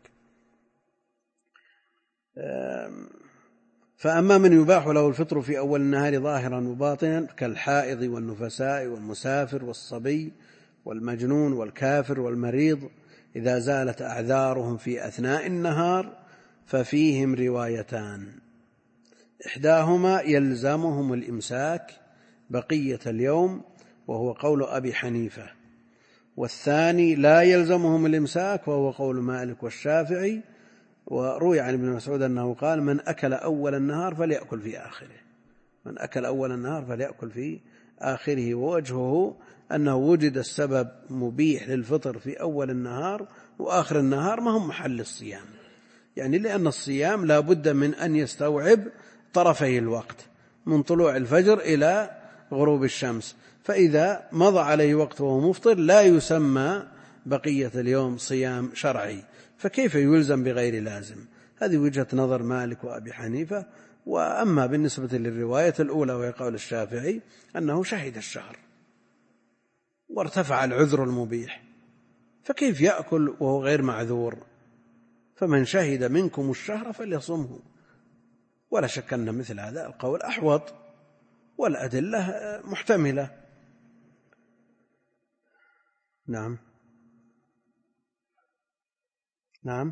فأما من يباح له الفطر في أول النهار ظاهرا وباطنا كالحائض والنفساء والمسافر والصبي والمجنون والكافر والمريض إذا زالت أعذارهم في أثناء النهار ففيهم روايتان: إحداهما يلزمهم الإمساك بقية اليوم وهو قول أبي حنيفة، والثاني لا يلزمهم الإمساك وهو قول مالك والشافعي. وروي عن ابن مسعود أنه قال: من أكل أول النهار فليأكل في آخره، من أكل أول النهار فليأكل في آخره. ووجهه أنه وجد السبب مبيح للفطر في أول النهار، وآخر النهار ما هم محل الصيام، يعني لأن الصيام لا بد من أن يستوعب طرفي الوقت من طلوع الفجر إلى غروب الشمس، فإذا مضى عليه وقت وهو مفطر لا يسمى بقية اليوم صيام شرعي، فكيف يلزم بغير لازم؟ هذه وجهة نظر مالك وأبي حنيفة. وأما بالنسبة للرواية الأولى وهي قول الشافعي أنه شهد الشهر وارتفع العذر المبيح، فكيف يأكل وهو غير معذور؟ فمن شهد منكم الشهر فليصمه. ولا شك أن مثل هذا القول أحوط والأدلة محتملة. نعم نعم.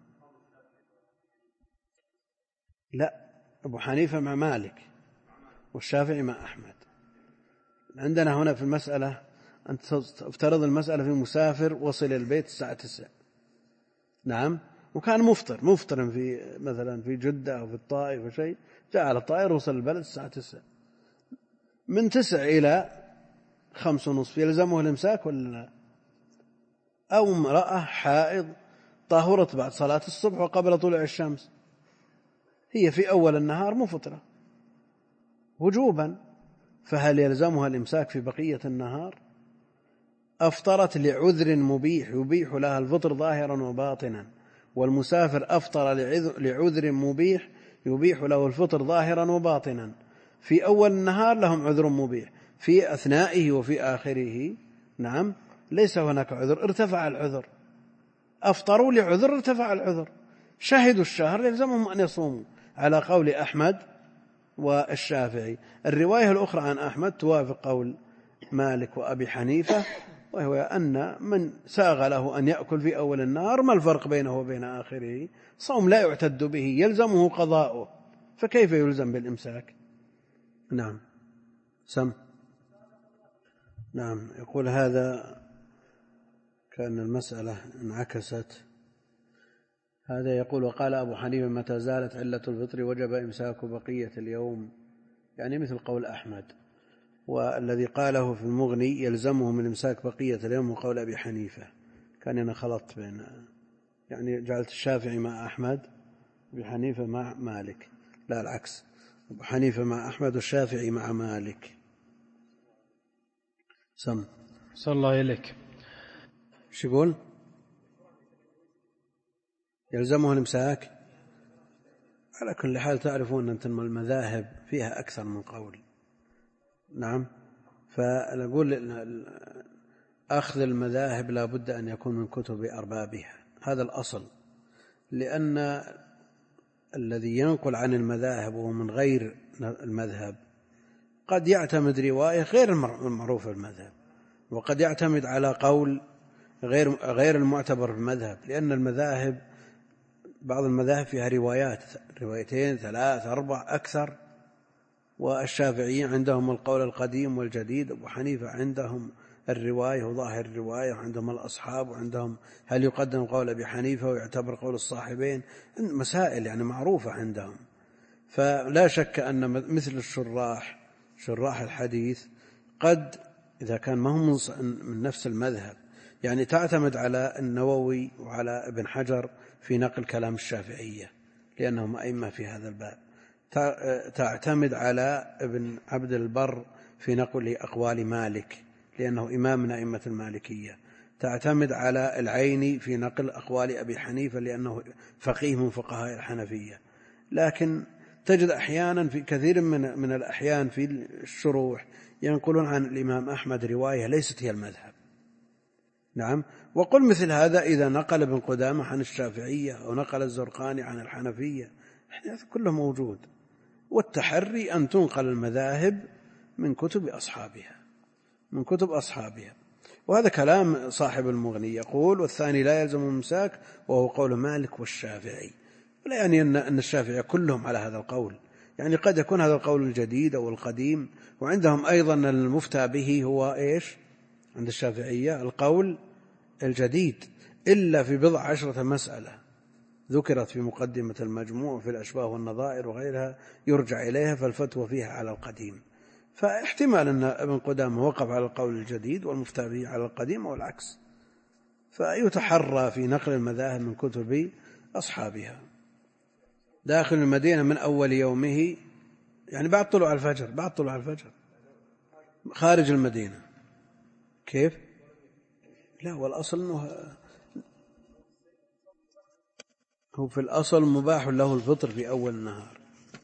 لا، أبو حنيفة مع مالك والشافعي مع أحمد. عندنا هنا في المسألة أن تفترض المسألة في مسافر وصل البيت الساعة 9، نعم، وكان مفطر في مثلا في جدة أو في الطائف وشيء، جاء على الطائر وصل البلد الساعة 9، من 9 إلى 5:30 يلزمه الإمساك ولا لا؟ أو امرأة حائض طهرت بعد صلاة الصبح وقبل طلوع الشمس، هي في أول النهار مفطرة وجوبا، فهل يلزمها الإمساك في بقية النهار؟ أفطرت لعذر مبيح يبيح لها الفطر ظاهرا وباطنا، والمسافر أفطر لعذر مبيح يبيح له الفطر ظاهرا وباطنا. في أول النهار لهم عذر مبيح، في أثنائه وفي آخره نعم ليس هناك عذر، ارتفع العذر، أفطروا لعذر ارتفع العذر، شهدوا الشهر يلزمهم أن يصوموا على قول أحمد والشافعي. الرواية الأخرى عن أحمد توافق قول مالك وأبي حنيفة، وهو أن من ساغ له أن يأكل في أول النهار ما الفرق بينه وبين آخره؟ صوم لا يعتد به يلزمه قضاؤه، فكيف يلزم بالإمساك؟ نعم سم. نعم، يقول هذا كأن المسألة انعكست. هذا يقول: وقال أبو حنيفة متى زالت علة الفطر وجب إمساك بقية اليوم، يعني مثل قول أحمد. والذي قاله في المغني يلزمهم الإمساك بقية اليوم وقول أبي حنيفة. كان أنا خلطت بين، يعني جعلت الشافعي مع أحمد أبي حنيفة مع مالك، لا العكس، أبو حنيفة مع أحمد والشافعي مع مالك. سم. صلى الله إليك. شو يقول؟ يلزمه الإمساك. على كل حال تعرفون أن المذاهب فيها أكثر من قول. نعم، فنقول أخذ المذاهب لا بد أن يكون من كتب أربابها، هذا الأصل، لأن الذي ينقل عن المذاهب وهو من غير المذهب قد يعتمد رواية غير المعروفة المذهب، وقد يعتمد على قول غير المعتبر في المذهب، لأن المذاهب بعض المذاهب فيها روايتين 3 4 أكثر. والشافعيين عندهم القول القديم والجديد، أبو حنيفة عندهم الرواية وظاهر الرواية، وعندهم الأصحاب، وعندهم هل يقدم قول أبي حنيفة ويعتبر قول الصاحبين، مسائل يعني معروفة عندهم. فلا شك أن مثل شراح الحديث قد إذا كان ما هم من نفس المذهب، يعني تعتمد على النووي وعلى ابن حجر في نقل كلام الشافعية لأنهم أئمة في هذا الباب، تعتمد على ابن عبد البر في نقل أقوال مالك لأنه إمام من أئمة المالكية. تعتمد على العيني في نقل أقوال أبي حنيفة لأنه فقيه من فقهاء الحنفية. لكن تجد أحيانا في كثير من الأحيان في الشروح ينقلون عن الإمام أحمد رواية ليست هي المذهب. نعم. وقل مثل هذا إذا نقل ابن قدامة عن الشافعية أو نقل الزرقاني عن الحنفية، هذا كله موجود. والتحري أن تنقل المذاهب من كتب أصحابها. وهذا كلام صاحب المغني، يقول: والثاني لا يلزم المساك، وهو قول مالك والشافعي. ولا يعني أن الشافعي كلهم على هذا القول، يعني قد يكون هذا القول الجديد أو القديم. وعندهم أيضا المفتى به هو إيش عند الشافعية؟ القول الجديد، إلا في 10 مسألة ذكرت في مقدمة المجموع في الأشباه والنظائر وغيرها يرجع إليها، فالفتوى فيها على القديم. فاحتمال أن ابن قدامة وقف على القول الجديد والمفتى به على القديم أو العكس. فيتحرى في نقل المذاهب من كتب أصحابها. داخل المدينة من أول يومه، يعني بعد طلوع الفجر، خارج المدينة. كيف؟ لا، والأصل أنه هو في الأصل مباح له الفطر في أول النهار.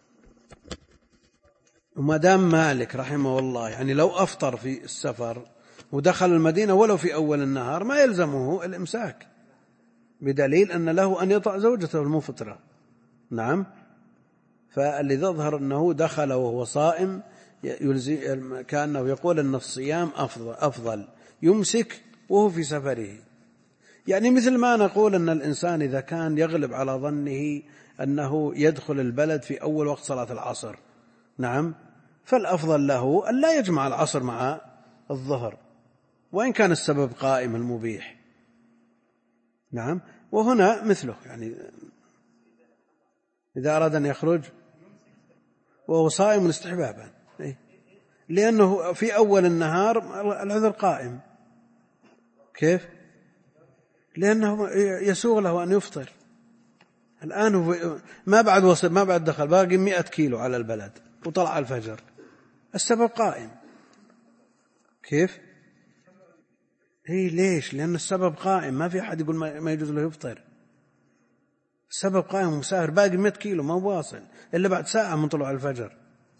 وما دام مالك رحمه الله يعني لو أفطر في السفر ودخل المدينة ولو في أول النهار ما يلزمه الإمساك، بدليل أن له أن يطأ زوجته المفطرة. نعم. فالذي يظهر أنه دخل وهو صائم كأنه يقول أن الصيام أفضل، يمسك وهو في سفره. يعني مثل ما نقول أن الإنسان إذا كان يغلب على ظنه أنه يدخل البلد في أول وقت صلاة العصر، نعم، فالأفضل له أن لا يجمع العصر مع الظهر وإن كان السبب قائم المبيح. نعم. وهنا مثله، يعني إذا أراد أن يخرج وهو صائم استحبابا، لأنه في أول النهار العذر قائم. كيف؟ لأنه يسوغ له أن يفطر. الآن ما بعد وصل، ما بعد دخل، باقي 100 كيلو على البلد وطلع الفجر، السبب قائم. كيف؟ ليش؟ لأن السبب قائم، ما في أحد يقول ما يجوز له يفطر. السبب قائم، مسافر باقي 100 كيلو ما واصل إلا بعد ساعة من طلوع الفجر.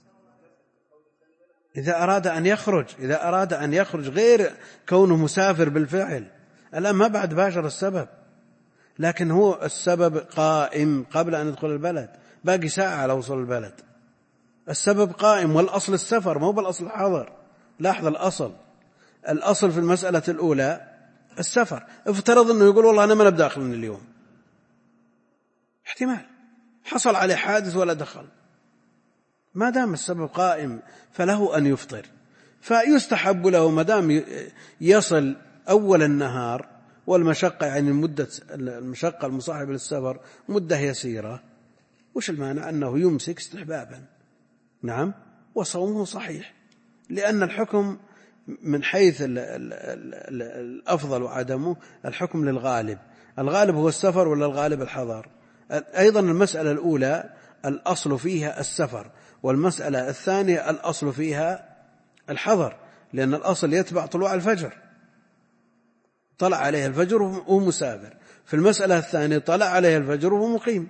إذا أراد أن يخرج غير كونه مسافر بالفعل، الآن ما بعد باشر السبب، لكن هو السبب قائم قبل أن يدخل البلد، باقي ساعة على وصول البلد، السبب قائم. والأصل السفر، مو بالأصل الحضر. لاحظ الأصل في المسألة الأولى السفر. افترض أنه يقول والله أنا ما بداخل من اليوم، احتمال حصل عليه حادث ولا دخل، ما دام السبب قائم فله أن يفطر. فيستحب له ما دام يصل أول النهار، والمشقة يعني مدة المشقة المصاحبة للسفر مدة يسيرة، وش المانع أنه يمسك استحبابا؟ نعم. وصومه صحيح، لأن الحكم من حيث الأفضل وعدمه الحكم للغالب. الغالب هو السفر ولا الغالب الحضر؟ أيضا المسألة الأولى الأصل فيها السفر، والمسألة الثانية الأصل فيها الحضر، لأن الأصل يتبع طلوع الفجر، طلع عليه الفجر وهو مسافر. في المسألة الثانية طلع عليه الفجر وهو مقيم.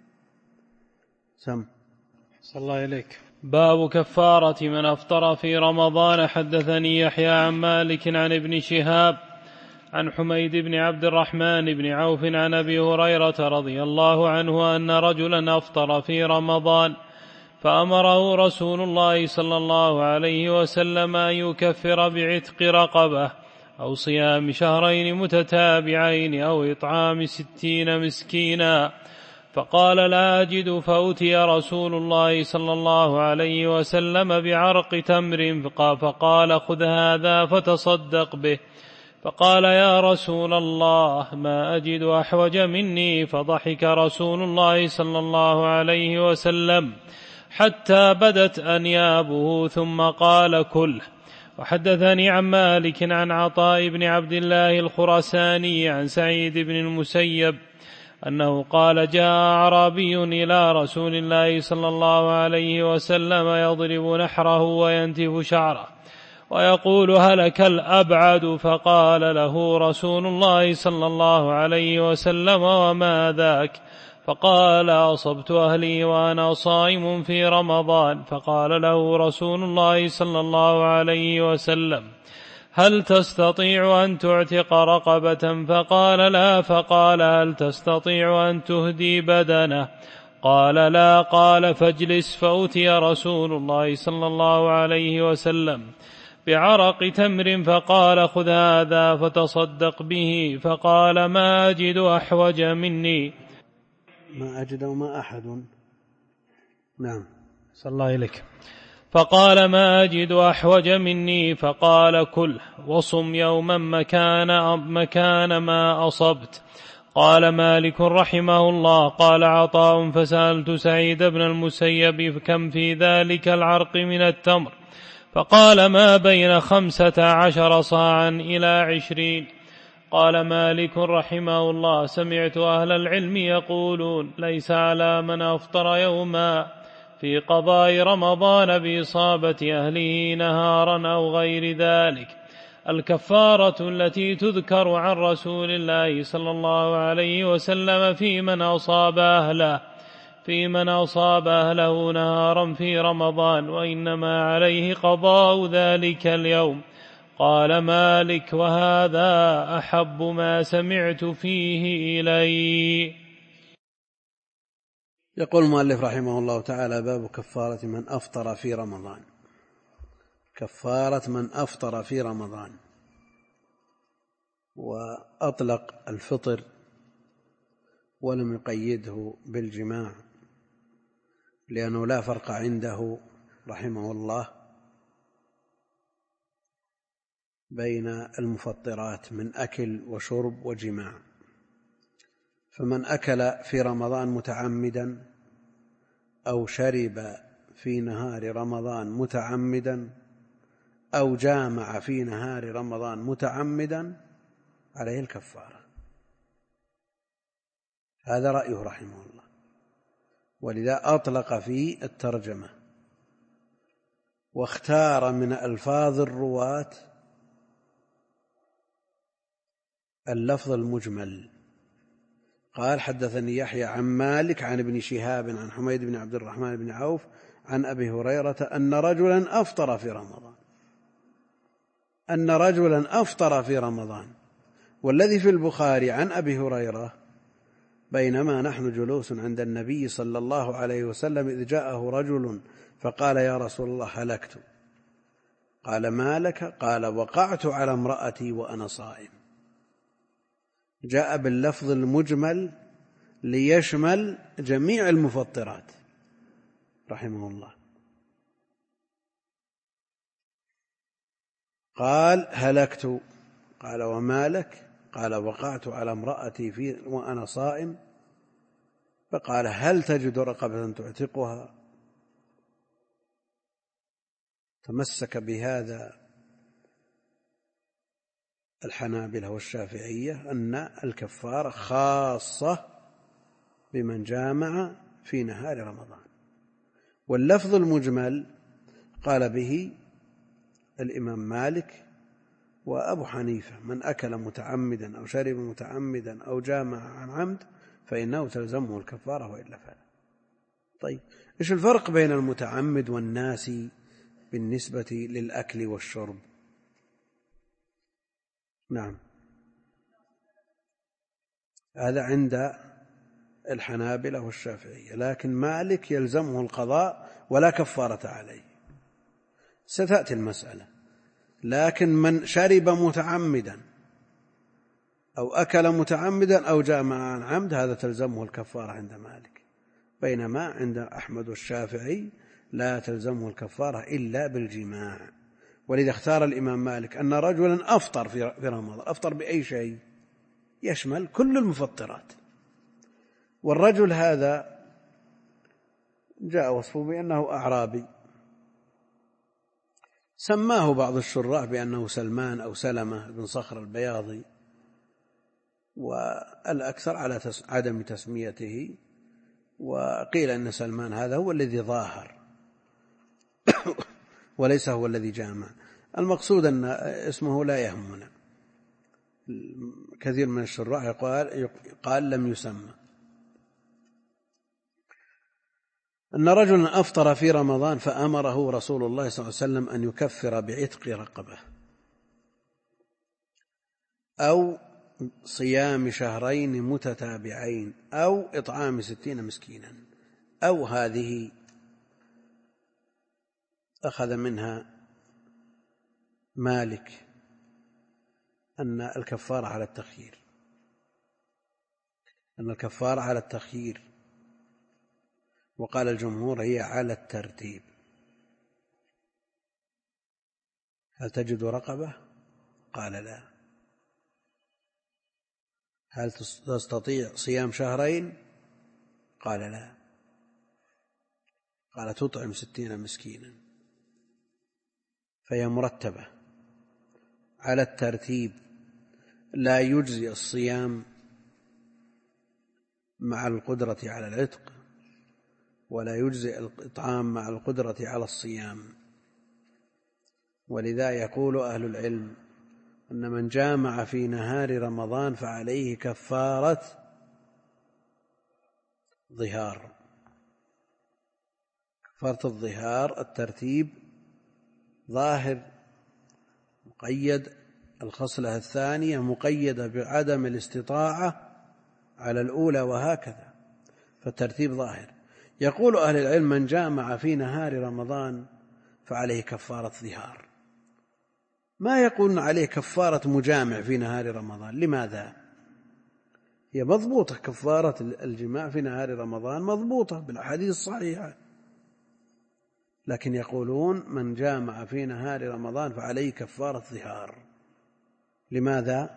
صلى الله إليك. باب كفارة من أفطر في رمضان. حدثني يحيى عن مالك عن ابن شهاب عن حميد بن عبد الرحمن بن عوف عن أبي هريرة رضي الله عنه أن رجلا أفطر في رمضان فأمره رسول الله صلى الله عليه وسلم أن يكفر بعتق رقبة أو صيام شهرين متتابعين أو إطعام 60 مسكينا، فقال لا أجد، فأتي رسول الله صلى الله عليه وسلم بعرق تمر فقال خذ هذا فتصدق به، فقال يا رسول الله ما أجد أحوج مني، فضحك رسول الله صلى الله عليه وسلم حتى بدت أنيابه ثم قال كله. وحدثني عن مالك عن عطاء بن عبد الله الخراساني عن سعيد بن المسيب أنه قال جاء أعرابي إلى رسول الله صلى الله عليه وسلم يضرب نحره وينتف شعره، ويقول هلك الأبعد، فقال له رسول الله صلى الله عليه وسلم وما ذاك؟ فقال أصبت أهلي وأنا صائم في رمضان. فقال له رسول الله صلى الله عليه وسلم هل تستطيع أن تعتق رقبة؟ فقال لا. فقال هل تستطيع أن تهدي بدنه؟ قال لا. قال فاجلس. فأتي رسول الله صلى الله عليه وسلم بعرق تمر فقال خذ هذا فتصدق به. فقال ما أجد أحوج مني. ما أجد وما أحد. نعم. صلى الله إليك. فقال ما أجد أحوج مني. فقال كل وصم يوما مكان ما أصبت. قال مالك رحمه الله قال عطاء فسألت سعيد بن المسيب كم في ذلك العرق من التمر؟ فقال ما بين 15 صاعا إلى 20. قال مالك رحمه الله سمعت أهل العلم يقولون ليس على من أفطر يوما في قضاء رمضان بإصابة أهله نهارا أو غير ذلك الكفارة التي تذكر عن رسول الله صلى الله عليه وسلم في من أصاب أهله نهارا في رمضان، وإنما عليه قضاء ذلك اليوم. قال مالك وهذا أحب ما سمعت فيه إلي. يقول المؤلف رحمه الله تعالى باب كفارة من أفطر في رمضان. كفارة من أفطر في رمضان. وأطلق الفطر ولم يقيده بالجماع، لأنه لا فرق عنده رحمه الله بين المفطرات من أكل وشرب وجماع. فمن أكل في رمضان متعمدا أو شرب في نهار رمضان متعمدا أو جامع في نهار رمضان متعمدا عليه الكفارة. هذا رأيه رحمه الله، ولذا أطلق في الترجمة واختار من ألفاظ الرواة اللفظ المجمل. قال حدثني يحيى عن مالك عن ابن شهاب عن حميد بن عبد الرحمن بن عوف عن أبي هريرة أن رجلا أفطر في رمضان. والذي في البخاري عن أبي هريرة بينما نحن جلوس عند النبي صلى الله عليه وسلم إذ جاءه رجل فقال يا رسول الله هلكت. قال ما لك؟ قال وقعت على امرأتي وأنا صائم. جاء باللفظ المجمل ليشمل جميع المفطرات رحمه الله. قال هلكت. قال وما لك؟ قال وقعت على امرأتي وأنا صائم. فقال هل تجد رقبة تعتقها؟ تمسك بهذا الحنابلة والشافعية أن الكفارة خاصة بمن جامع في نهار رمضان. واللفظ المجمل قال به الإمام مالك وأبو حنيفة من أكل متعمدا أو شرب متعمدا أو جامع عن عمد فإنه تلزمه الكفارة وإلا فلا. طيب إيش الفرق بين المتعمد والناسي بالنسبة للأكل والشرب؟ نعم، هذا عند الحنابلة والشافعية، لكن مالك يلزمه القضاء ولا كفارة عليه. ستأتي المسألة. لكن من شرب متعمدا أو أكل متعمدا أو جامع عن عمد هذا تلزمه الكفارة عند مالك، بينما عند أحمد والشافعي لا تلزمه الكفارة إلا بالجماع. ولذا اختار الإمام مالك أن رجلا أفطر في رمضان. أفطر بأي شيء؟ يشمل كل المفطرات. والرجل هذا جاء وصفه بأنه أعرابي، سماه بعض الشراح بأنه سلمان أو سلمة بن صخر البياضي، والأكثر على عدم تسميته، وقيل أن سلمان هذا هو الذي ظاهر وليس هو الذي جامع. المقصود أن اسمه لا يهمنا. كثير من الشراح قال لم يسمى. أن رجلا أفطر في رمضان فأمره رسول الله صلى الله عليه وسلم أن يكفر بعتق رقبة أو صيام شهرين متتابعين أو إطعام 60 مسكينا، أو هذه أخذ منها مالك أن الكفارة على التخيير، أن الكفارة على التخيير، وقال الجمهور هي على الترتيب. هل تجد رقبة؟ قال لا. هل تستطيع صيام شهرين؟ قال لا. قال تطعم 60 مسكينا. فهي مرتبة على الترتيب، لا يجزي الصيام مع القدرة على العتق، ولا يجزي الإطعام مع القدرة على الصيام. ولذا يقول أهل العلم أن من جامع في نهار رمضان فعليه كفارة ظهار. كفارة الظهار الترتيب ظاهر مقيد، الخصلة الثانية مقيدة بعدم الاستطاعة على الأولى، وهكذا، فالترتيب ظاهر. يقول أهل العلم من جامع في نهار رمضان فعليه كفارة ظهار، ما يقولون عليه كفارة مجامع في نهار رمضان. لماذا؟ هي مضبوطة، كفارة الجماع في نهار رمضان مضبوطة بالأحاديث الصحيحة، لكن يقولون من جامع في نهار رمضان فعليه كفارة ظهار. لماذا؟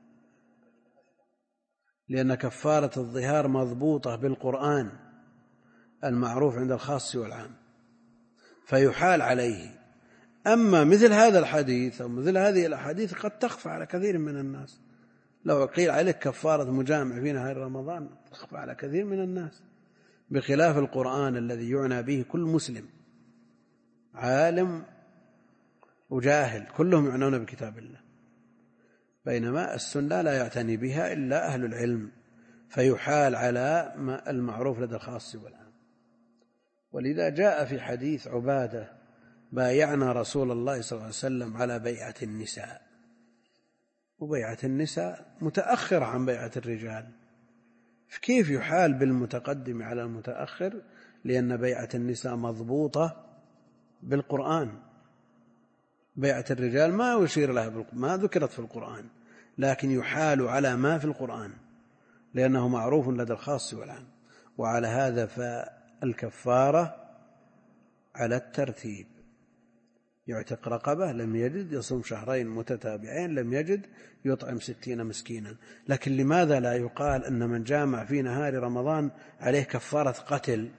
لأن كفارة الظهار مضبوطة بالقرآن المعروف عند الخاص والعام، فيحال عليه. أما مثل هذا الحديث أو مثل هذه الأحاديث قد تخفى على كثير من الناس. لو قيل عليك كفارة مجامع في نهار رمضان تخفى على كثير من الناس، بخلاف القرآن الذي يعنى به كل مسلم، عالم وجاهل كلهم يعنون بكتاب الله، بينما السنة لا يعتني بها إلا أهل العلم، فيحال على المعروف لدى الخاص والعام. ولذا جاء في حديث عبادة: بايعنا رسول الله صلى الله عليه وسلم على بيعة النساء. وبيعة النساء متأخر عن بيعة الرجال، فكيف يحال بالمتقدم على المتأخر؟ لأن بيعة النساء مضبوطة بالقرآن، بيعة الرجال ما يشير لها، ما ذكرت في القرآن، لكن يحال على ما في القرآن لأنه معروف لدى الخاص والعام. وعلى هذا فالكفارة على الترتيب: يعتق رقبة لم يجد، يصوم شهرين متتابعين لم يجد، يطعم 60 مسكينا. لكن لماذا لا يقال أن من جامع في نهار رمضان عليه كفارة قتل؟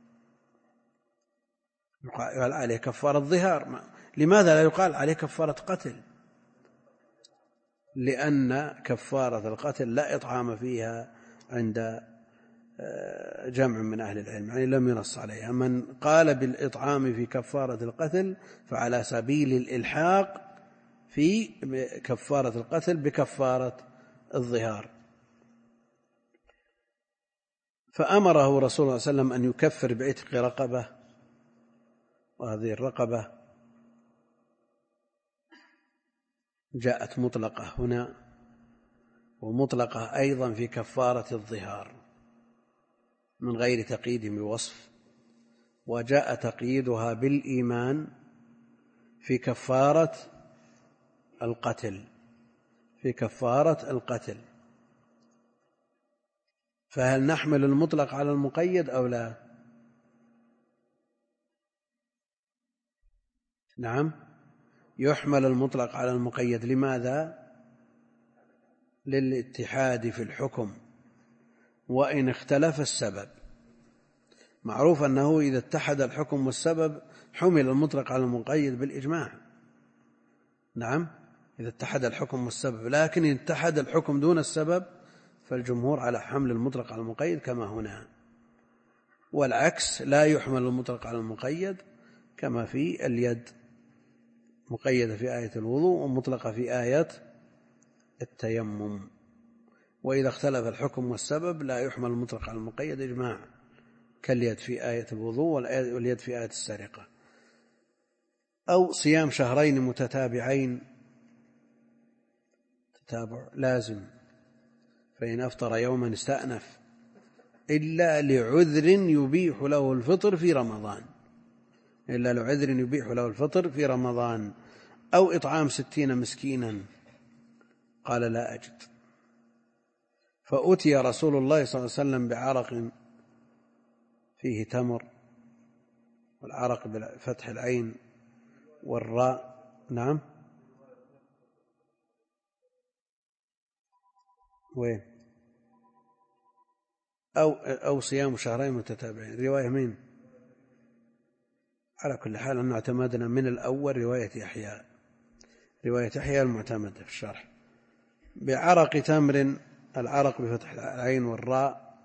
يقال عليه كفارة ظهار. لماذا لا يقال عليه كفارة قتل؟ لأن كفارة القتل لا إطعام فيها عند جمع من أهل العلم، يعني لم ينص عليها. من قال بالإطعام في كفارة القتل فعلى سبيل الإلحاق في كفارة القتل بكفارة الظهار. فأمره رسول الله صلى الله عليه وسلم أن يكفر بعتق رقبة، وهذه الرقبة جاءت مطلقة هنا، ومطلقة أيضا في كفارة الظهار من غير تقييد بوصف، وجاء تقييدها بالإيمان في كفارة القتل، في كفارة القتل. فهل نحمل المطلق على المقيد أو لا؟ نعم، يحمل المطلق على المقيد. لماذا؟ للاتحاد في الحكم وإن اختلف السبب. معروف أنه إذا اتحد الحكم والسبب حمل المطلق على المقيد بالإجماع. نعم، إذا اتحد الحكم والسبب، لكن إن اتحد الحكم دون السبب فالجمهور على حمل المطلق على المقيد كما هنا، والعكس لا يحمل المطلق على المقيد كما في اليد. مقيدة في آية الوضوء ومطلقة في آية التيمم. وإذا اختلف الحكم والسبب لا يحمل المطلق على المقيد إجماع، كاليد في آية الوضوء واليد في آية السرقة. أو صيام شهرين متتابعين، تتابع لازم، فإن أفطر يوما استأنف إلا لعذر يبيح له الفطر في رمضان، إلا لعذر يبيح له الفطر في رمضان. أو إطعام 60 مسكينا، قال لا أجد، فأتي رسول الله صلى الله عليه وسلم بعرق فيه تمر، والعرق بفتح العين والراء. نعم، وين؟ أو صيام شهرين متتابعين، رواية مين؟ على كل حال أن اعتمدنا من الأول رواية يحيى المعتمدة في الشرح. بعرق تمر، العرق بفتح العين والراء،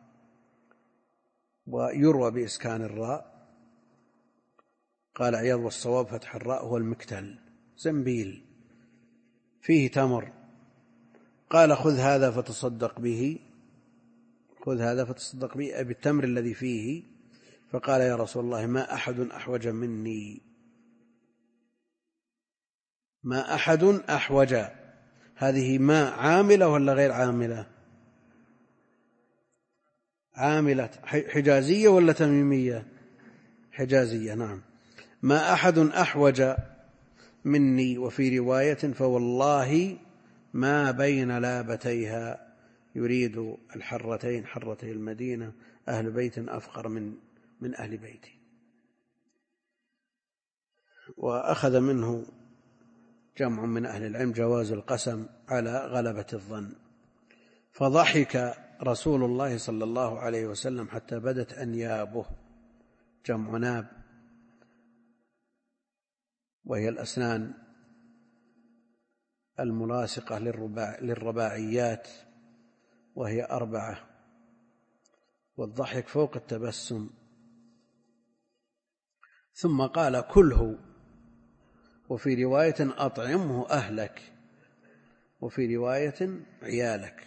ويروى بإسكان الراء. قال عياض والصواب فتح الراء هو المكتل، زنبيل فيه تمر. قال خذ هذا فتصدق به، خذ هذا فتصدق به أي بالتمر الذي فيه. فقال يا رسول الله ما أحد أحوج مني، ما أحد أحوج، هذه ما عاملة ولا غير عاملة؟ عاملة، حجازية ولا تميمية؟ حجازية، نعم. ما أحد أحوج مني. وفي رواية فوالله ما بين لابتيها، يريد الحرتين، حرتي المدينة، أهل بيت أفقر من أهل بيتي. وأخذ منه جمع من أهل العلم جواز القسم على غلبة الظن. فضحك رسول الله صلى الله عليه وسلم حتى بدت أنيابه، جمع ناب، وهي الأسنان الملاصقة للرباعيات، وهي 4، والضحك فوق التبسم. ثم قال كله، وفي رواية أطعمه أهلك، وفي رواية عيالك.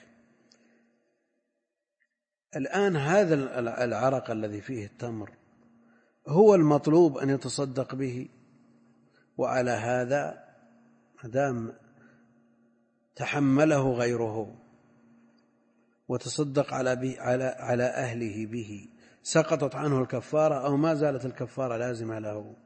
الآن هذا العرق الذي فيه التمر هو المطلوب أن يتصدق به، وعلى هذا مادام تحمله غيره وتصدق على أهله به سقطت عنه الكفارة أو ما زالت الكفارة لازمة له؟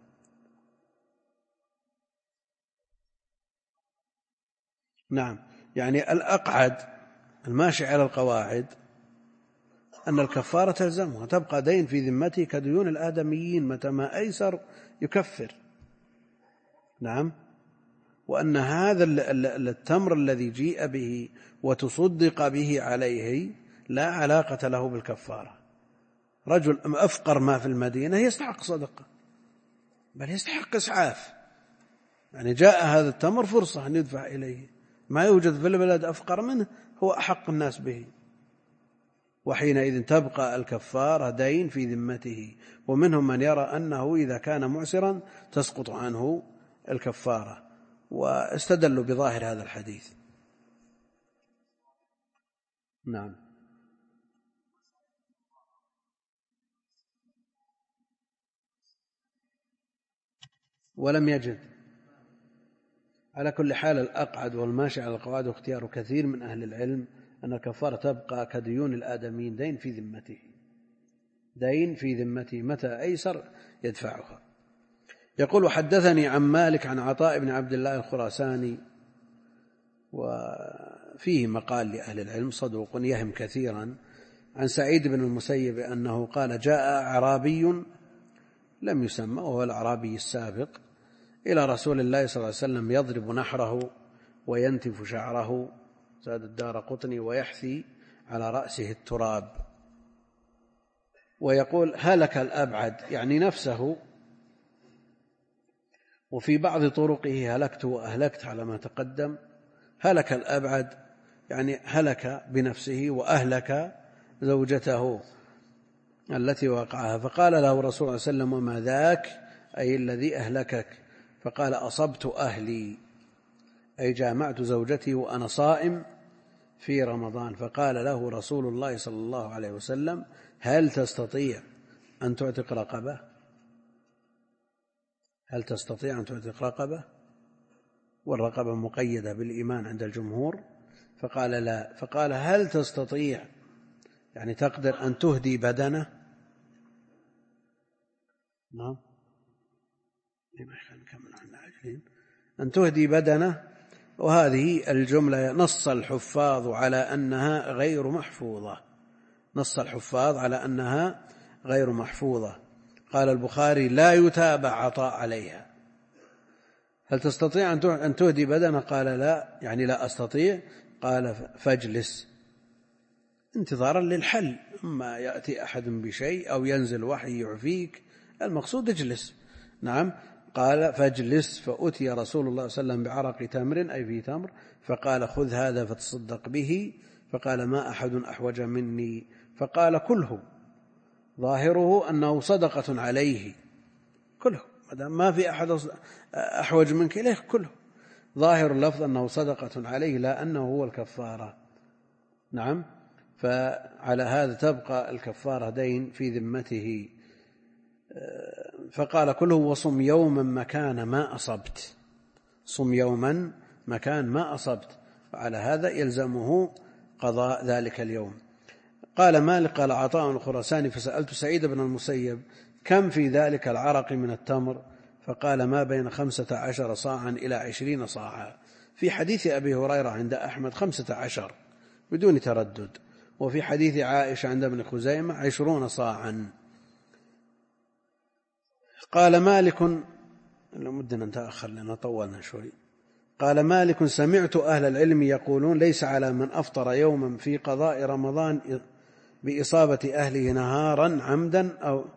نعم، يعني الأقعد الماشي على القواعد أن الكفارة تلزمها، تبقى دين في ذمته كديون الآدميين، متى ما أيسر يكفر. نعم. وأن هذا التمر الذي جيء به وتصدق به عليه لا علاقة له بالكفارة. رجل أفقر ما في المدينة يستحق صدقة، بل يستحق إسعاف، يعني جاء هذا التمر فرصة أن يدفع إليه، ما يوجد في البلد أفقر منه، هو أحق الناس به. وحينئذ تبقى الكفارة دين في ذمته. ومنهم من يرى أنه إذا كان معسرا تسقط عنه الكفارة، واستدلوا بظاهر هذا الحديث. نعم. ولم يجد. على كل حال الأقعد والماشي على القواعد واختيار كثير من أهل العلم أن الكفارة تبقى كديون الآدميين، دين في ذمته، دين في ذمته، متى أيسر يدفعها. يقول حدثني عن مالك عن عطاء بن عبد الله الخراساني، وفيه مقال لأهل العلم، صدوق يهم كثيرا، عن سعيد بن المسيب أنه قال جاء أعرابي لم يسمى وهو الأعرابي السابق إلى رسول الله صلى الله عليه وسلم يضرب نحره وينتف شعره، زاد الدارقطني، ويحثي على رأسه التراب، ويقول هلك الأبعد، يعني نفسه، وفي بعض طرقه هلكت وأهلكت على ما تقدم. هلك الأبعد يعني هلك بنفسه وأهلك زوجته التي وقعها. فقال له رسول الله صلى الله عليه وسلم وما ذاك، أي الذي أهلكك؟ فقال أصبت أهلي، أي جامعت زوجتي وأنا صائم في رمضان. فقال له رسول الله صلى الله عليه وسلم: هل تستطيع أن تعتق رقبة؟ هل تستطيع أن تعتق رقبة؟ والرقبة مقيدة بالإيمان عند الجمهور. فقال لا. فقال: هل تستطيع، يعني تقدر أن تهدي بدنه؟ نعم، أن تهدي بدنه. وهذه الجملة نص الحفاظ على أنها غير محفوظة، نص الحفاظ على أنها غير محفوظة. قال البخاري: لا يتابع عطاء عليها. هل تستطيع أن تهدي بدنه؟ قال لا، يعني لا أستطيع. قال: فاجلس انتظارا للحل، اما يأتي أحد بشيء أو ينزل وحي يعفيك، المقصود اجلس. نعم. قال: فاجلس. فأتي رسول الله صلى الله عليه وسلم بعرق تمر، أي في تمر، فقال: خذ هذا فتصدق به. فقال: ما أحد أحوج مني. فقال: كله، ظاهره أنه صدقة عليه، كله، ما في أحد أحوج منك إليه، كله. ظاهر اللفظ أنه صدقة عليه، لا أنه هو الكفارة. نعم. فعلى هذا تبقى الكفارة دين في ذمته. فقال: كله وصم يوما مكان ما أصبت، صم يوما مكان ما أصبت. وعلى هذا يلزمه قضاء ذلك اليوم. قال مالك: قال عطاء الخراساني: فسألت سعيد بن المسيب: كم في ذلك العرق من التمر؟ فقال: ما بين 15 صاعا إلى 20 صاعا. في حديث أبي هريرة عند أحمد 15 بدون تردد، وفي حديث عائشة عند ابن خزيمة 20 صاعا. قال مالك، لمدنا نتأخر لأننا طولنا شوي. قال مالك: سمعت أهل العلم يقولون: ليس على من أفطر يوما في قضاء رمضان بإصابة أهله نهارا عمدا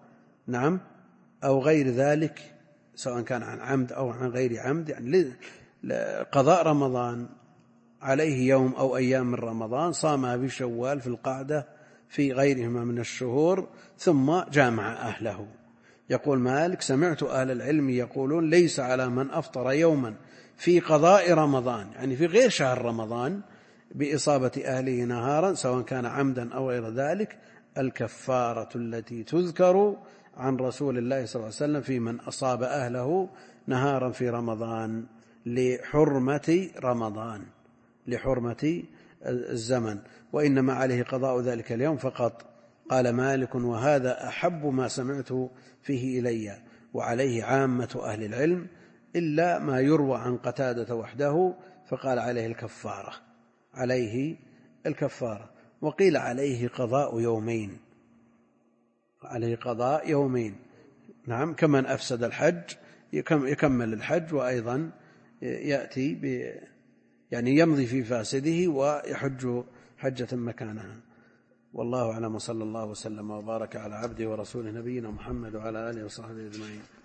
أو غير ذلك، سواء كان عن عمد أو عن غير عمد، يعني قضاء رمضان عليه يوم أو أيام من رمضان صامها في شوال في القعدة في غيرهما من الشهور ثم جامع أهله. يقول مالك: سمعت أهل العلم يقولون: ليس على من أفطر يوما في قضاء رمضان، يعني في غير شهر رمضان، بإصابة أهله نهارا سواء كان عمدا أو غير ذلك، الكفارة التي تذكر عن رسول الله صلى الله عليه وسلم في من أصاب أهله نهارا في رمضان لحرمة رمضان، لحرمة الزمن، وإنما عليه قضاء ذلك اليوم فقط. قال مالك: وهذا أحب ما سمعت فيه إلي، وعليه عامة أهل العلم، إلا ما يروى عن قتادة وحده، فقال: عليه الكفارة، عليه الكفارة. وقيل: عليه قضاء يومين، عليه قضاء يومين. نعم، كمن أفسد الحج يكمل الحج، وأيضا يأتي يعني يمضي في فاسده ويحج حجة مكانها. والله أعلم، وصلى الله وسلم وبارك على عبده ورسوله نبينا محمد وعلى آله وصحبه أجمعين.